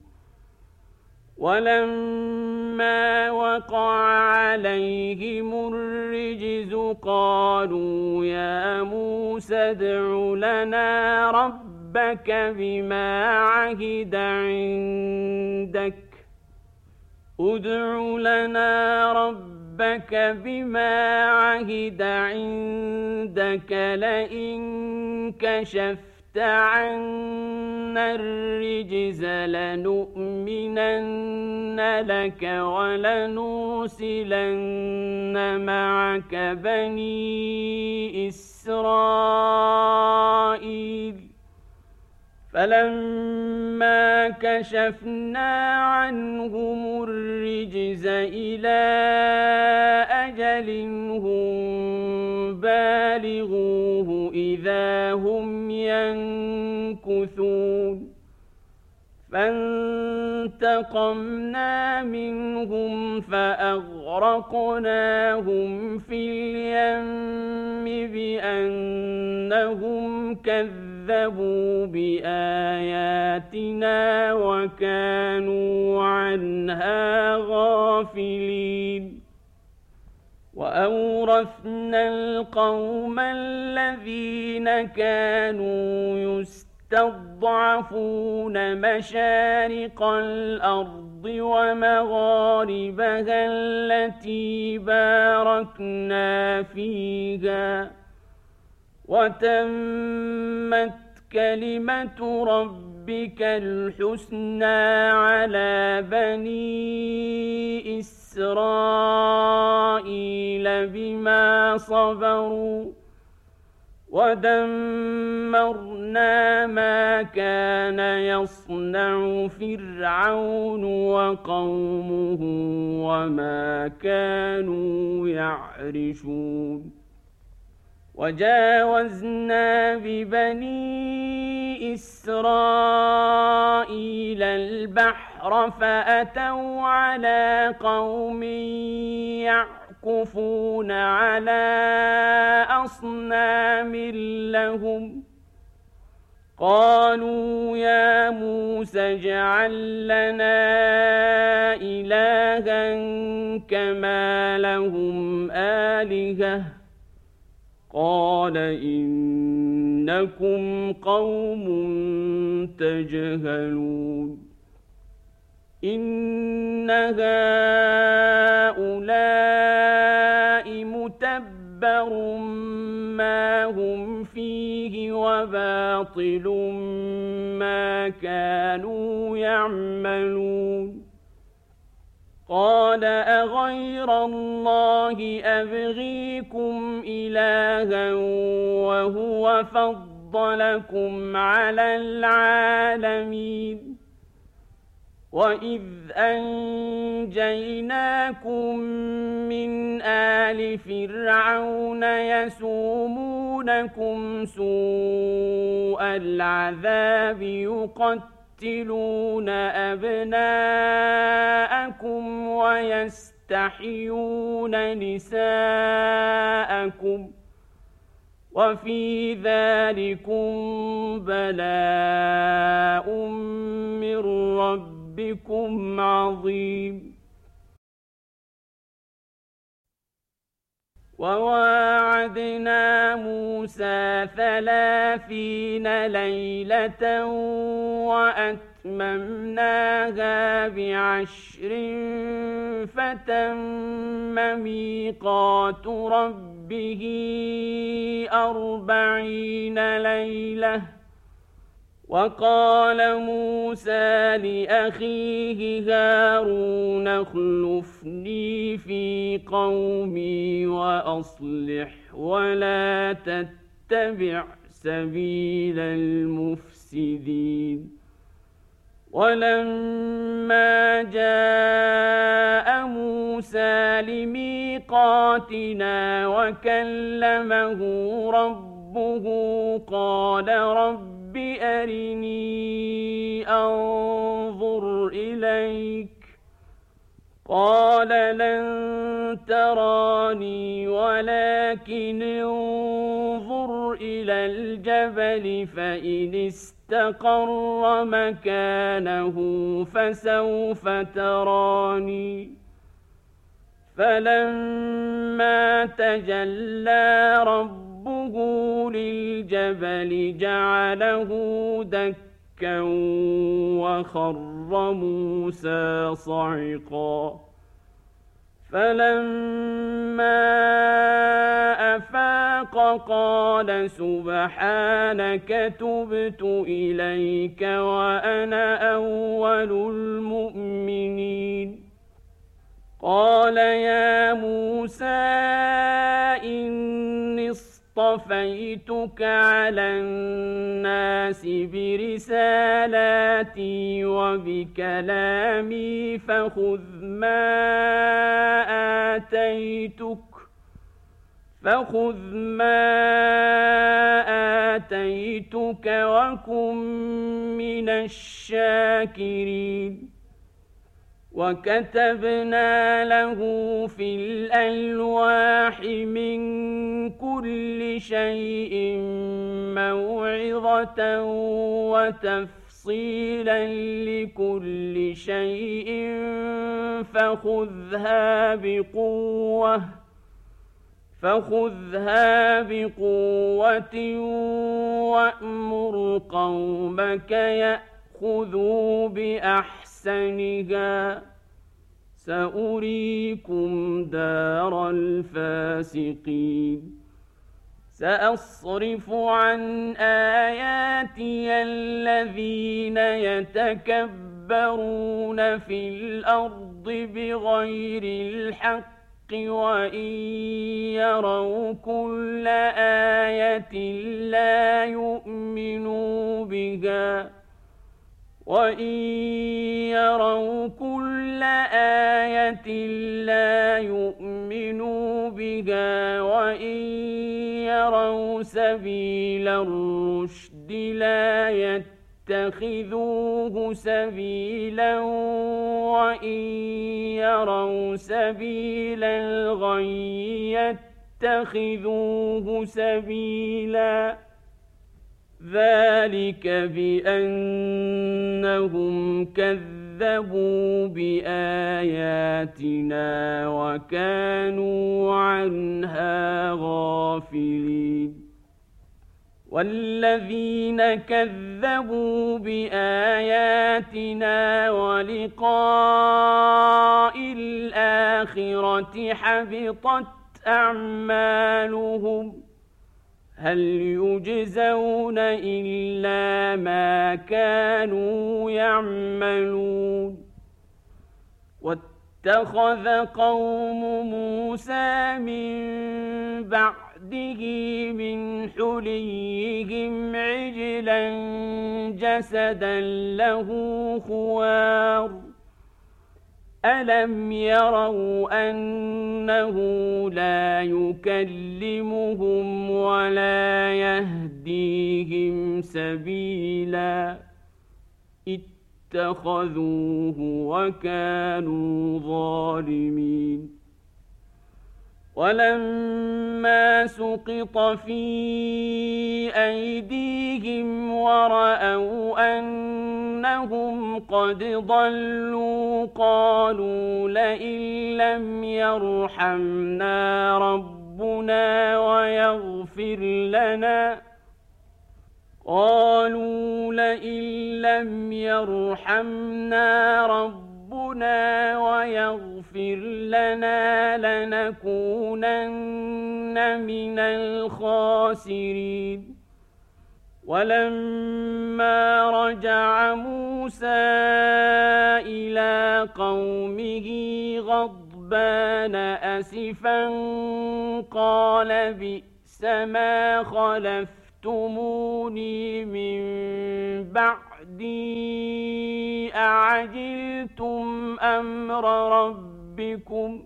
S1: ولما وقع عليهم الرجز قالوا يا موسى ادع لنا ربك بما عهد عندك ادع لنا ربك بما عهد عندك لئن كشفت عنا الرجز لنؤمنن لك ولنرسلن معك بني إسرائيل فلما كشفنا عنهم الرجز إلى أجل هم بالغوه إذا هم ينكثون فانتقمنا منهم فأغرقناهم في اليم بأنهم كذبوا بآياتنا وكانوا عنها غافلين وأورثنا القوم الذين كانوا يستضعفون مشارق الأرض ومغاربها التي باركنا فيها وتمت كلمة ربك الحسنى على بني إسرائيل بما صبروا ودمرنا ما كان يصنع فرعون وقومه وما كانوا يعرشون وجاوزنا ببني إسرائيل البحر فأتوا على قوم يعكفون على أصنام لهم قالوا يا موسى اجعل لنا إلها كما لهم آلهة قال إنكم قوم تجهلون إن هؤلاء متبر ما هم فيه وباطل ما كانوا يعملون قال أغير الله أبغيكم إلها وهو فضلكم على العالمين وإذ أنجيناكم من آل فرعون يسومونكم سوء العذاب يقتلون أبناءكم ويستحيون نساءكم وفي ذلكم بلاء من ربكم عظيم وواعدنا موسى ثلاثين ليلة وأتممناها بعشر فتم ميقات ربه أربعين ليلة وقال موسى لأخيه هارون اخلفني في قومي وأصلح ولا تتبع سبيل المفسدين ولما جاء موسى لميقاتنا وكلمه ربه قال رب أرني أنظر إليك قال لن تراني ولكن انظر إلى الجبل فإن استقر مكانه فسوف تراني فلما تجلى ربه للجبل جعله دكا وخر موسى صعقا فلما أفاق قال سبحانك تبت إليك وأنا أول المؤمنين قال يا موسى إني اصطفيتك على الناس برسالاتي وبكلامي فخذ ما آتيتك فخذ ما آتيتك وكن من الشاكرين وكتبنا له في الألواح من كل شيء موعظة وتفصيلا لكل شيء فخذها بقوة فخذها بقوة وأمر قومك يأخذوا بأحسنها سأريكم دار الفاسقين سأصرف عن آياتي الذين يتكبرون في الأرض بغير الحق وإن يروا كل آية لا يؤمنوا بها وإن يروا كل آية لا يؤمنوا بها وإن يروا سبيل الرشد لا يتخذوه سبيلا وإن يروا سبيل الغي يتخذوه سبيلا ذلك بأنهم كذبوا بآياتنا وكانوا عنها غافلين والذين كذبوا بآياتنا ولقاء الآخرة حبطت أعمالهم هل يجزون إلا ما كانوا يعملون اتخذ قوم موسى من بعده من حليهم عجلا جسدا له خوار ألم يروا أنه لا يكلمهم ولا يهديهم سبيلا اتخذوه وكانوا ظالمين ولما سقط في أيديهم ورأوا أنهم قد ضلوا قالوا لئن لم يرحمنا ربنا ويغفر لنا قالوا لئن لم يرحمنا ربنا ويغفر لنا لنكونن من الخاسرين ولما رجع موسى إلى قومه غضبان أسفا قال بئس ما خلفتموني من بعدي أعجلتم أمر ربكم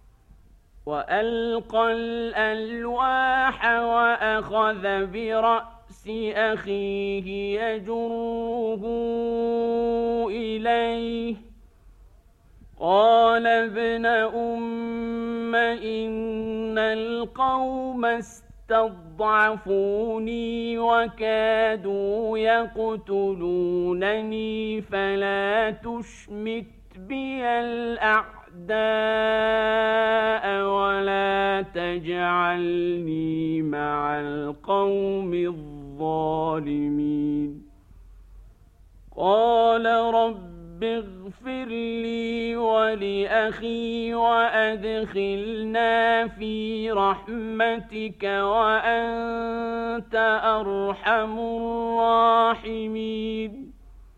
S1: وألقى الألواح وأخذ برأس أخيه يجره إليه قال ابن أم إن القوم استضعفوني وكادوا يقتلونني فلا تشمت بي الأعداء ولا تجعلني مع القوم الظالمين قال رب اغفر لي ولأخي وأدخلنا في رحمتك وأنت أرحم الراحمين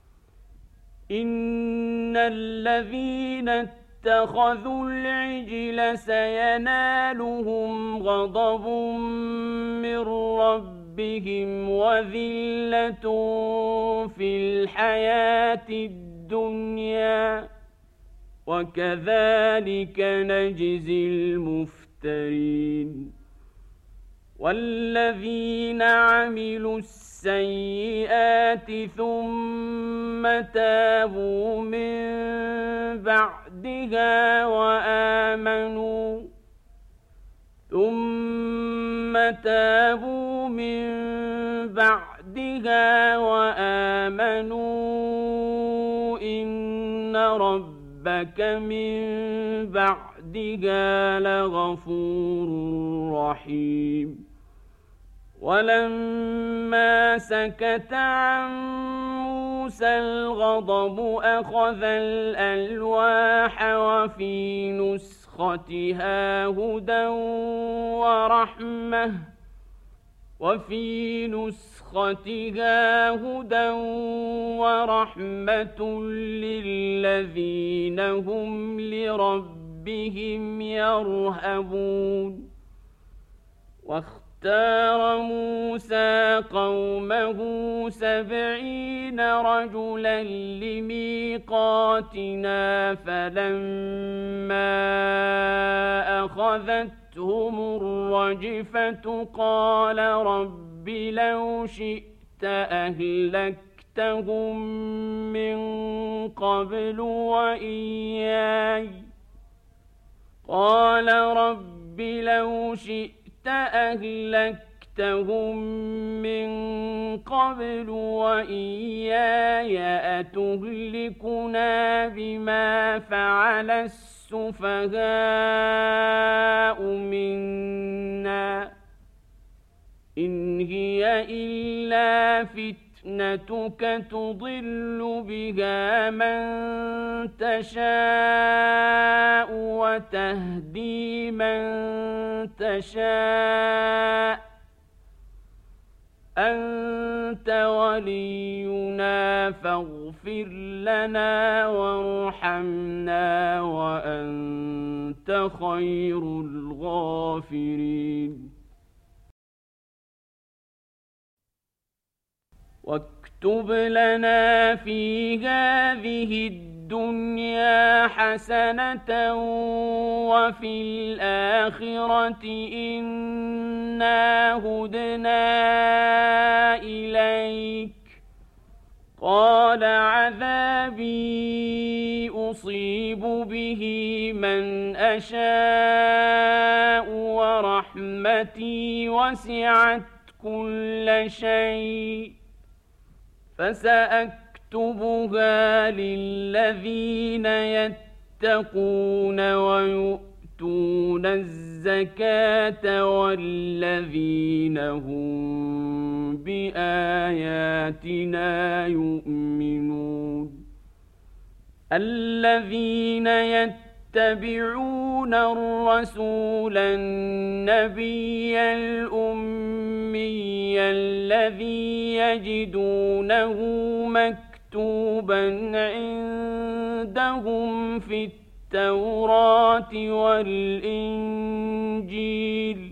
S1: إن الذين اتخذوا العجل سينالهم غضب من ربهم وذلة في الحياة الدنيا وكذلك نجزي المفترين والذين عملوا السيئات ثم تابوا من بعدها وآمنوا ثم تابوا من بعدها وآمنوا إن ربك من بعدها لغفور رحيم ولما سكت عن موسى الغضب أخذ الألواح وفي نسختها هدى ورحمة وفي نسختها هدى ورحمة للذين هم لربهم يرهبون واختار موسى قومه سبعين رجلا لميقاتنا فلما أخذتهم الرجفة قال رب لو شئت أهلكتهم من قبل وإياي قال رب لو شئت أهلكتهم من قبل وإياي أتهلكنا بما فعل السفهاء منا إن هي إلا فتنتك تضل بها من تشاء وتهدي من تشاء أنت ولينا فاغفر فاغفر لنا وارحمنا وأنت خير الغافرين. واكتب لنا في هذه الدنيا حسنة وفي الآخرة إنا هدنا إليك. قال عذابي أصيب به من أشاء ورحمتي وسعت كل شيء فسأكتبها للذين يتقون ويؤتون الزكاة والذين هم بآياتنا يؤمنون. الذين يتبعون الرسول النبي الأمي الذي يجدونه مكتوبا عندهم في التوراة والإنجيل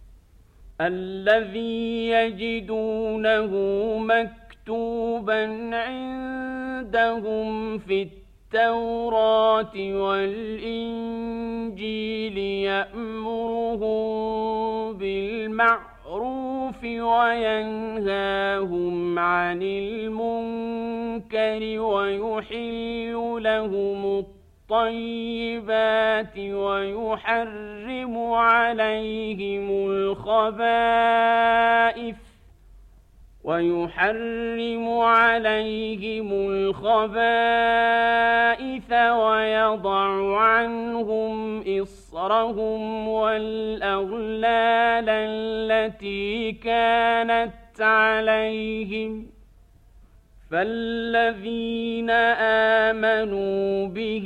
S1: الذي يجدونه مكتوبا عندهم في التوراة والإنجيل يأمرهم بالمعروف وينهاهم عن المنكر ويحل لهم الطيبات ويحرم عليهم الخبائث ويحرم عليهم الخبائث ويضع عنهم إصرهم والأغلال التي كانت عليهم. فالذين آمنوا به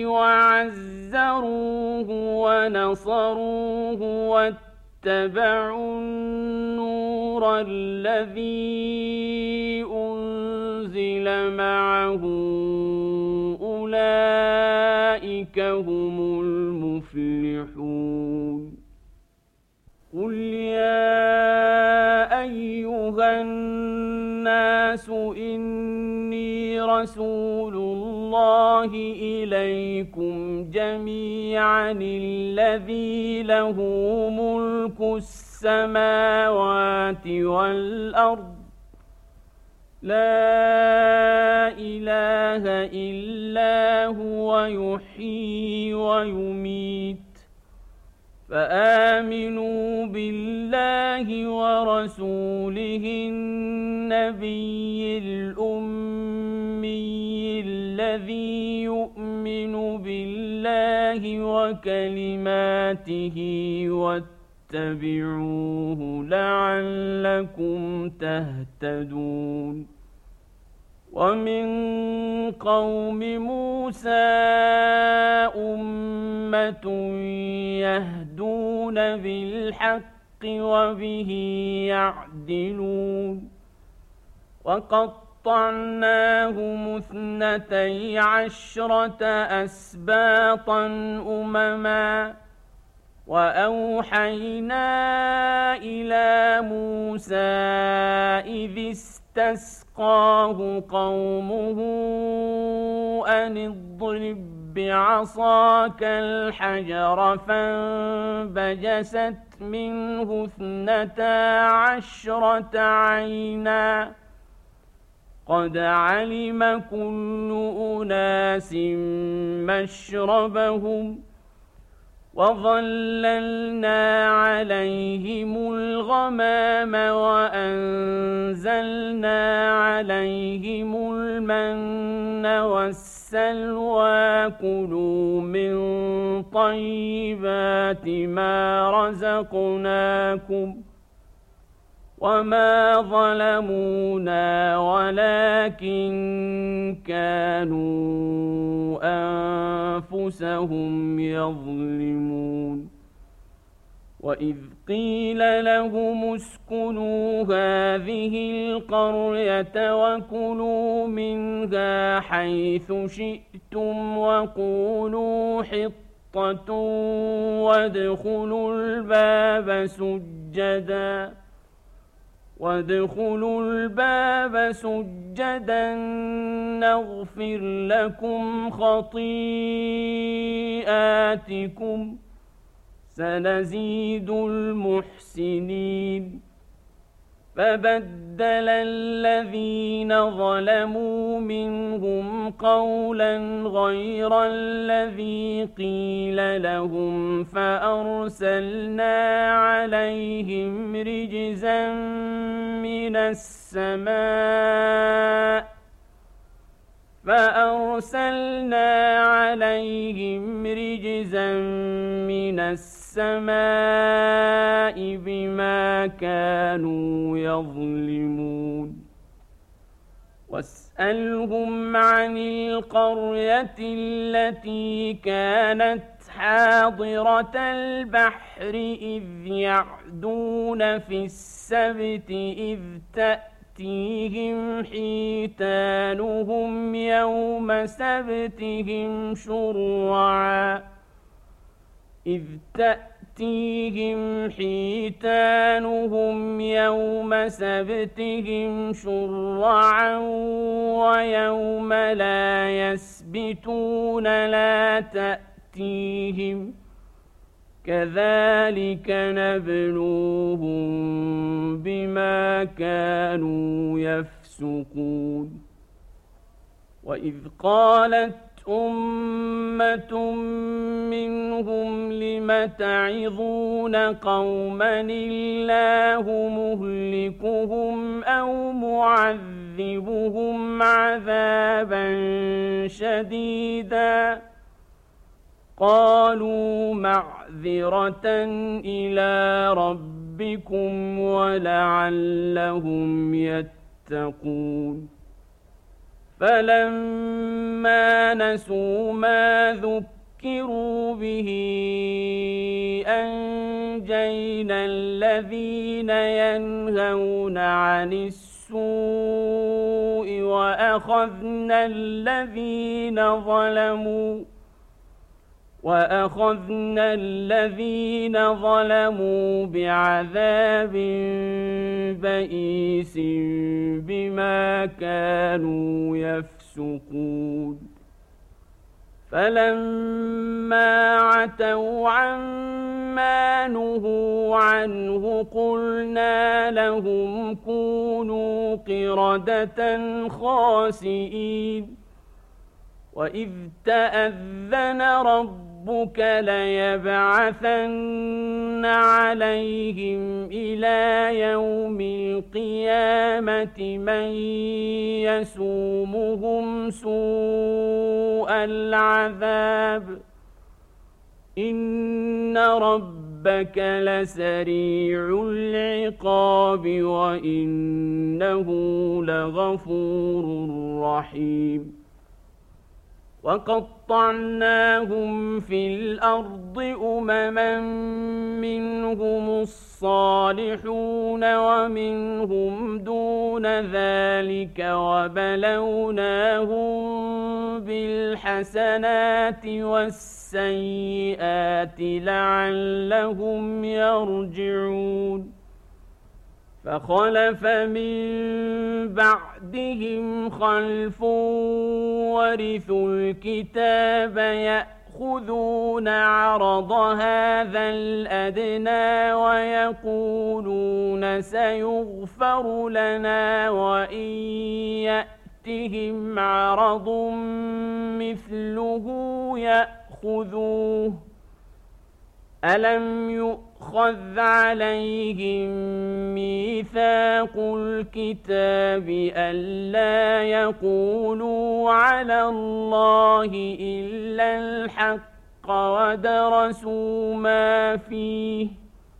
S1: وعزروه ونصروه واتبعوا النور الذي أنزل معه أولئك هم المفلحون. قل يا أيها الناس إني رسول الله إليكم جميعا الذي له ملك السماوات والأرض لا إله إلا هو يحيي ويميت. فآمنوا بالله ورسوله النبي الأمي الذي يؤمن بالله وكلماته واتبعوه لعلكم تهتدون. ومن قوم موسى أمة يهدون بالحق وبه يعدلون. وقطعناهم اثنتي عشرة أسباطا أمما وأوحينا إلى موسى إذ استسقاه قومه أن اضرب بعصاك الحجر فانبجست منه اثنتا عشرة عينا قد علم كل أناس مشربهم وظللنا عليهم الغمام وأنزلنا عليهم المن والسلوى كلوا من طيبات ما رزقناكم وما ظلمونا ولكن كانوا أنفسهم يظلمون. وإذ قيل لهم اسكنوا هذه القرية وكلوا منها حيث شئتم وقولوا حطة وادخلوا الباب سجدا وادخلوا الباب سجدا نغفر لكم خطيئاتكم سنزيد المحسنين فبدل الذين ظلموا منهم قولا غير الذي قيل لهم فأرسلنا عليهم رجزا من السماء فأرسلنا عليهم رجزا من السماء بما كانوا يظلمون واسألهم عن القرية التي كانت حاضرة البحر إذ يعدون في السبت إذ تأتي تأتيهم حيتانهم يوم سبتهم شرعا إذ تأتيهم حيتانهم يوم سبتهم شرعا ويوم لا يسبتون لا تأتيهم كذلك نبلوهم بما كانوا يفسقون وإذ قالت أمة منهم لم تعظون قوما الله مهلكهم أو معذبهم عذابا شديدا قالوا معذرة إلى ربكم ولعلهم يتقون فلما نسوا ما ذكروا به أنجينا الذين ينهون عن السوء وأخذنا الذين ظلموا وأخذنا الذين ظلموا بعذاب بئيس بما كانوا يفسقون فلما عتوا عما نهوا عنه قلنا لهم كونوا قردة خاسئين وإذ تأذن ربك ليبعثن عليهم إلى يوم القيامة من يسومهم سوء العذاب إن ربك لسريع العقاب وإنه لغفور رحيم وقطعناهم في الأرض أمما منهم الصالحون ومنهم دون ذلك وبلوناهم بالحسنات والسيئات لعلهم يرجعون فخلف من بعدهم خلف ورثوا الكتاب يأخذون عرض هذا الأدنى ويقولون سيغفر لنا وإن يأتهم عرض مثله يأخذوه ألم يؤخذ عليهم ميثاق الكتاب ألا يقولوا على الله إلا الحق ودرسوا ما فيه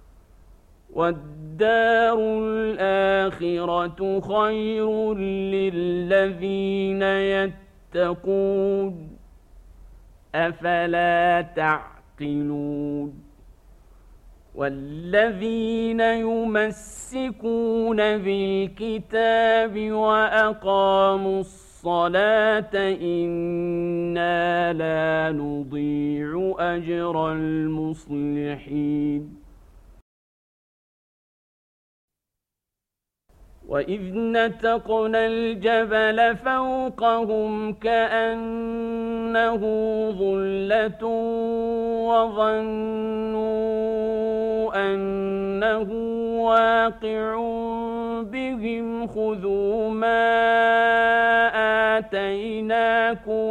S1: والدار الآخرة خير للذين يتقون أفلا تعقلون والذين يمسكون بالكتاب وأقاموا الصلاة إنا لا نضيع أجر المصلحين وإذ نتقنا الجبل فوقهم كأنه ظلة وظنوا أنه واقع بهم خذوا ما آتيناكم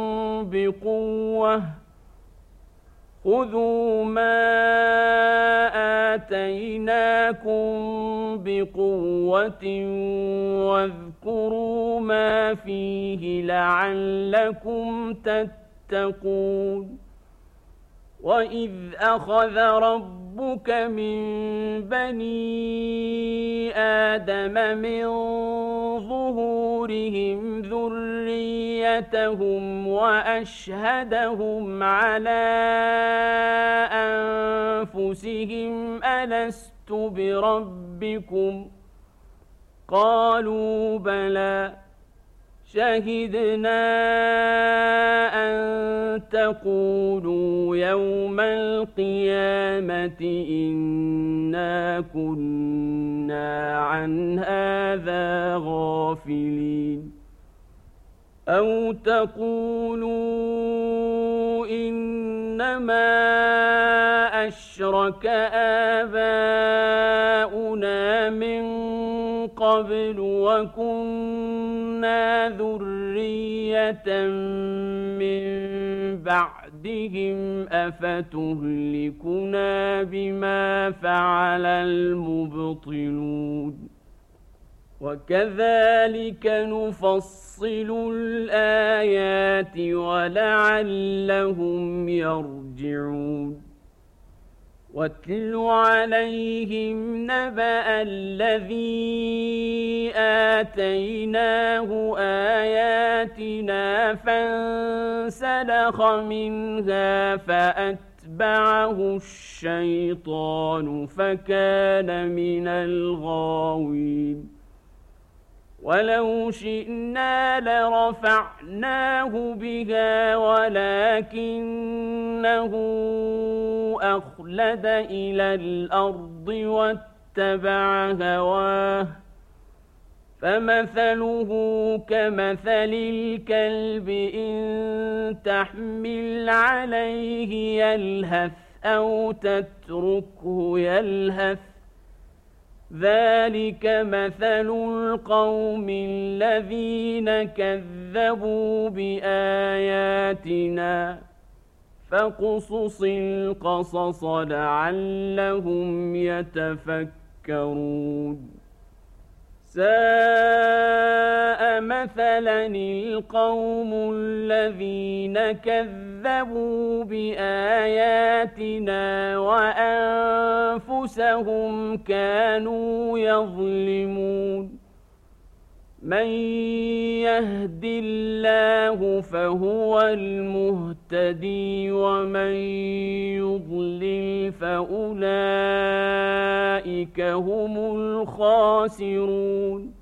S1: بقوة خذوا ما آتيناكم بقوة واذكروا ما فيه لعلكم تتقون وإذ أخذ ربك من بني آدم من ظهورهم ذريتهم وأشهدهم على أنفسهم ألست بربكم قالوا بلى شهدنا أن تقولوا يوم القيامة إنا كنا عن هذا غافلين أو تقولوا إنما أشرك آباؤنا من قبل وكنا ذرية من بعدهم أفتهلكنا بما فعل المبطلون وكذلك نفصل الآيات ولعلهم يرجعون واتل عليهم نبأ الذي آتيناه آياتنا فانسلخ منها فأتبعه الشيطان فكان من الغاوين ولو شئنا لرفعناه بها ولكنه أخلد إلى الأرض واتبع هواه فمثله كمثل الكلب إن تحمل عليه يلهث أو تتركه يلهث ذلك مثل القوم الذين كذبوا بآياتنا فاقصص القصص لعلهم يتفكرون ساء مثلا القوم الذين كذبوا بآياتنا وأنفسهم كانوا يظلمون من يهد الله فهو المهتدي ومن يضلل فأولئك هم الخاسرون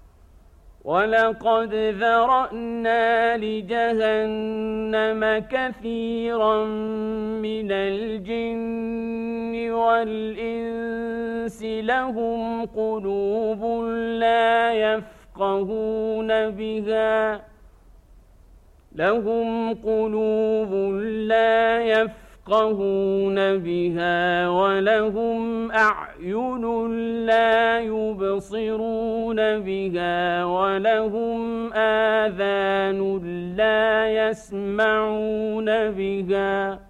S1: ولقد ذرأنا لجهنم كثيرا من الجن والإنس لهم قلوب لا يفقهون يفقهون بها لهم قلوب لا يفقهون بها ولهم أعين لا يبصرون بها ولهم آذان لا يسمعون بها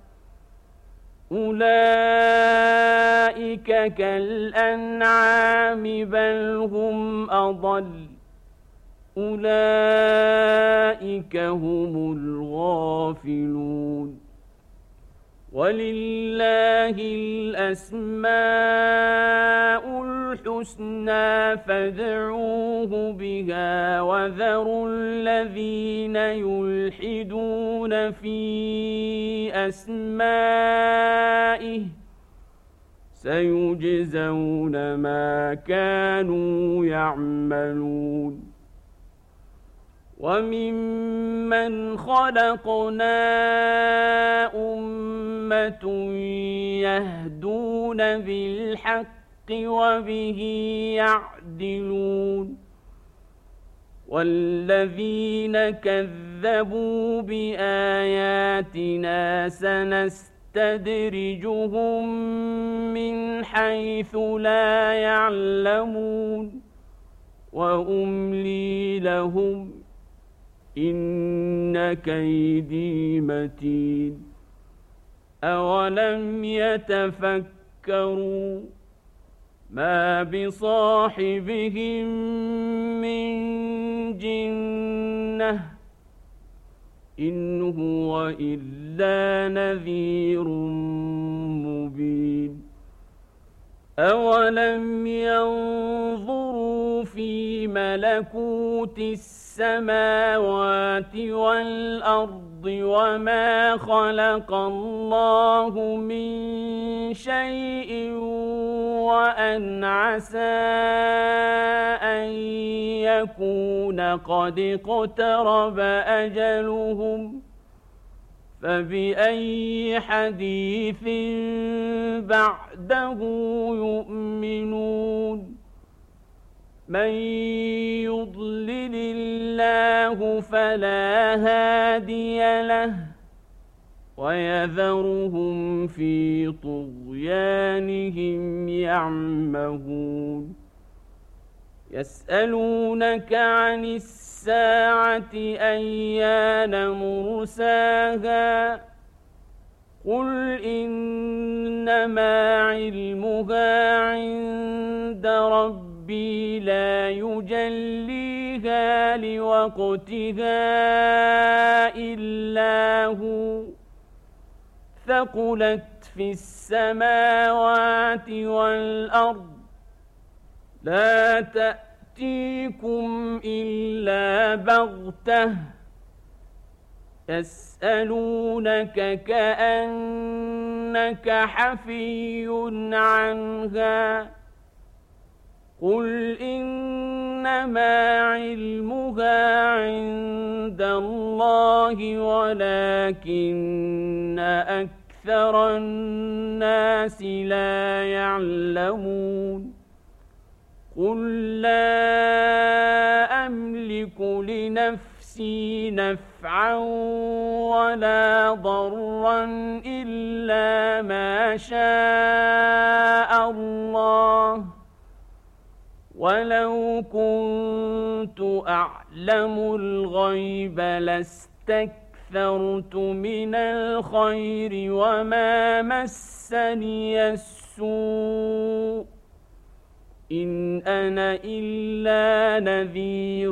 S1: أولئك كالأنعام بل هم أضل أولئك هم الغافلون ولله الأسماء الحسنى فادعوه بها وذروا الذين يلحدون في أسمائه سيجزون ما كانوا يعملون وممن خلقنا أمة يهدون بالحق وبه يعدلون والذين كذبوا بآياتنا سنستدرجهم من حيث لا يعلمون وأملي لهم إن كيدي متين أولم يتفكروا ما بصاحبهم من جنة إن هو إلا نذير مبين أولم ينظروا في ملكوت السماوات والأرض وما خلق الله من شيء وأن عسى أن يكون قد اقترب أجلهم فبأي حديث بعده يؤمنون من يضلل الله فلا هادي له ويذرهم في طغيانهم يعمهون يسألونك عن الساعة أيان مرساها قل إنما علمها عند ربي لا يجليها لوقتها إلا هو ثقلت في السماوات والأرض لا تأتيكم إلا بغتة يسألونك كأنك حفي عنها قل إنما علمها عند الله ولكن أكثر الناس لا يعلمون قل لا أملك لنفسي نفعا ولا ضرا إلا ما شاء الله ولو كنت أعلم الغيب لاستكثرت من الخير وما مسني السوء إن أنا إلا نذير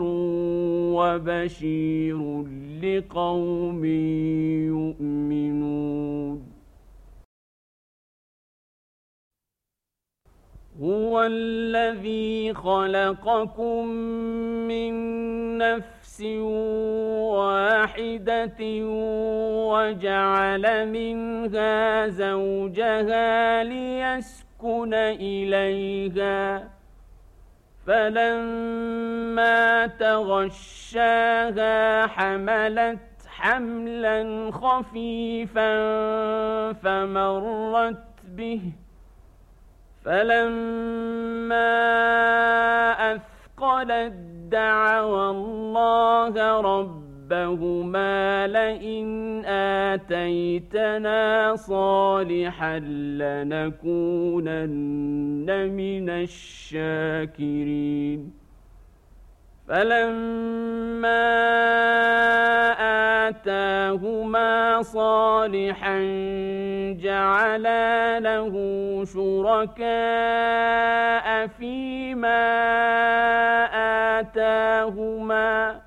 S1: وبشير لقوم يؤمنون هو الذي خلقكم من نفس واحدة وجعل منها زوجها ليسكن إليها فلما تغشاها حملت حملا خفيفا فمرت به فلما أثقلت دعوا الله ربهما لئن آتيتنا صالحا لنكونن من الشاكرين فلما آتاهما صالحا جعلا له شركاء فيما آتاهما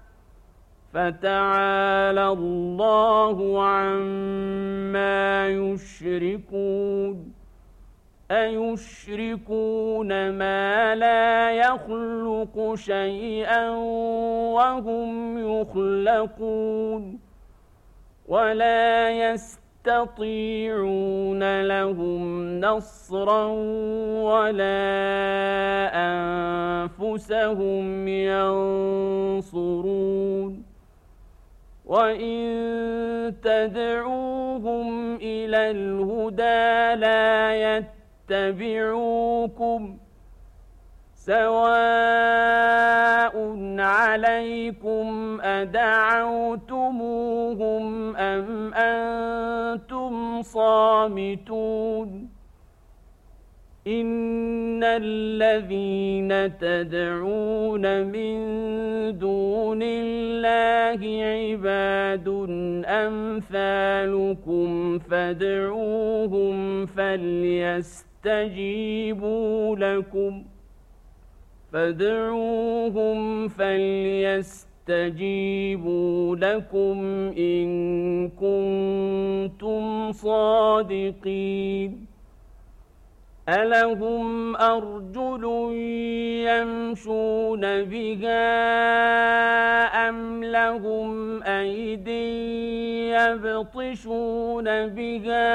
S1: فتعالى الله عما يشركون أيشركون ما لا يخلق شيئا وهم يخلقون ولا يستطيعون لهم نصرا ولا أنفسهم ينصرون وإن تدعوهم إلى الهدى لا يتبعوكم سواء عليكم أدعوتموهم أم أنتم صامتون إن الذين تدعون من دون الله عباد أمثالكم فادعوهم فليستجيبوا لكم فادعوهم فليستجيبوا لكم إن كنتم صادقين ألهم أرجل يمشون بها أم لهم أيد يبطشون بها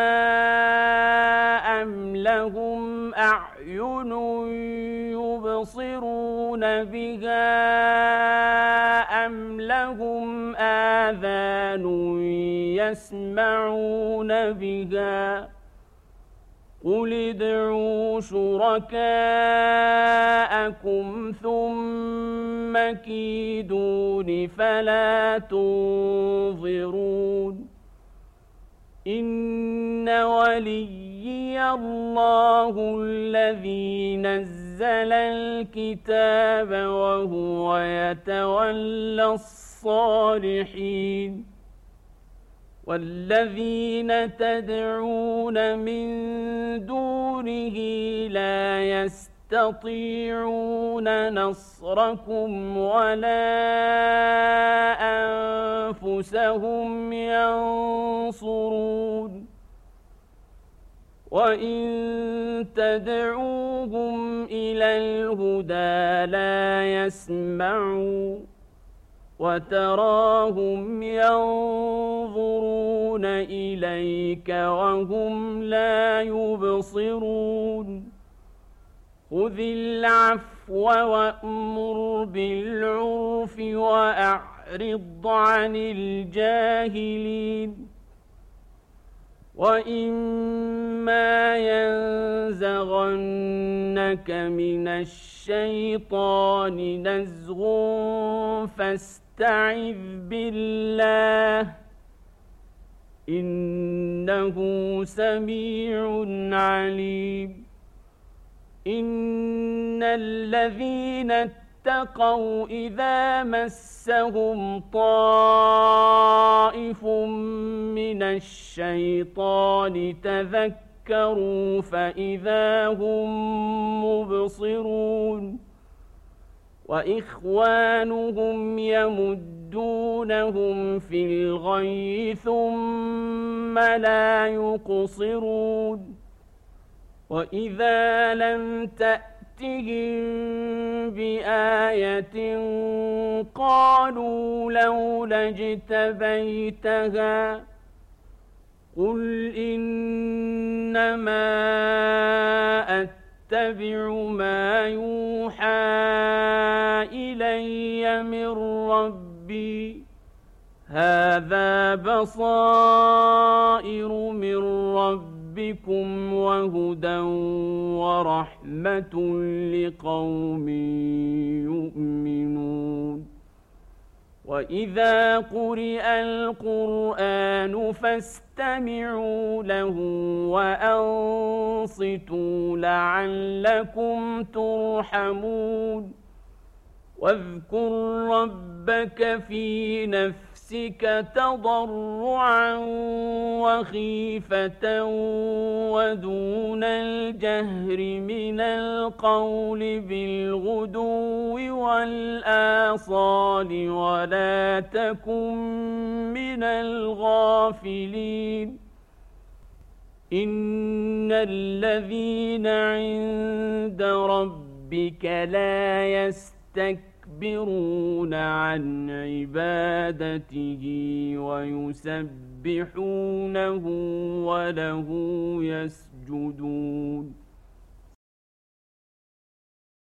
S1: أم لهم أعين يبصرون بها أم لهم آذان يسمعون بها قل ادعوا شركاءكم ثم كيدون فلا تنظرون إن وليي الله الذي نزل الكتاب وهو يتولى الصالحين والذين تدعون من دونه لا يستطيعون نصركم ولا أنفسهم ينصرون وإن تدعوهم إلى الهدى لا يسمعوا وتراهم ينظرون إليك وهم لا يبصرون خذ العفو وأمر بالعرف وأعرض عن الجاهلين وإما ينزغنك من الشيطان نزغ فاستعذ بالله إنه سميع عليم إن الذين اتقوا إذا مسهم طائف من الشيطان تذكروا فإذا هم مبصرون وإخوانهم يمدونهم في الغي ثم لا يقصرون وإذا لم تأتهم بآية قالوا لولا اجتبيتها قل إنما أتبع ما يوحى إلي من ربي هذا بصائر من ربكم وهدى ورحمة لقوم يؤمنون وإذا قرئ القرآن فاستمعوا له وأنصتوا لعلكم ترحمون واذكر ربك في نفسك تضرعا وخيفة ودون الجهر من القول بالغدو والآصال ولا تكن من الغافلين إن الذين عند ربك لا يستكبرون يستكبرون عن عبادته ويسبحونه وله يسجدون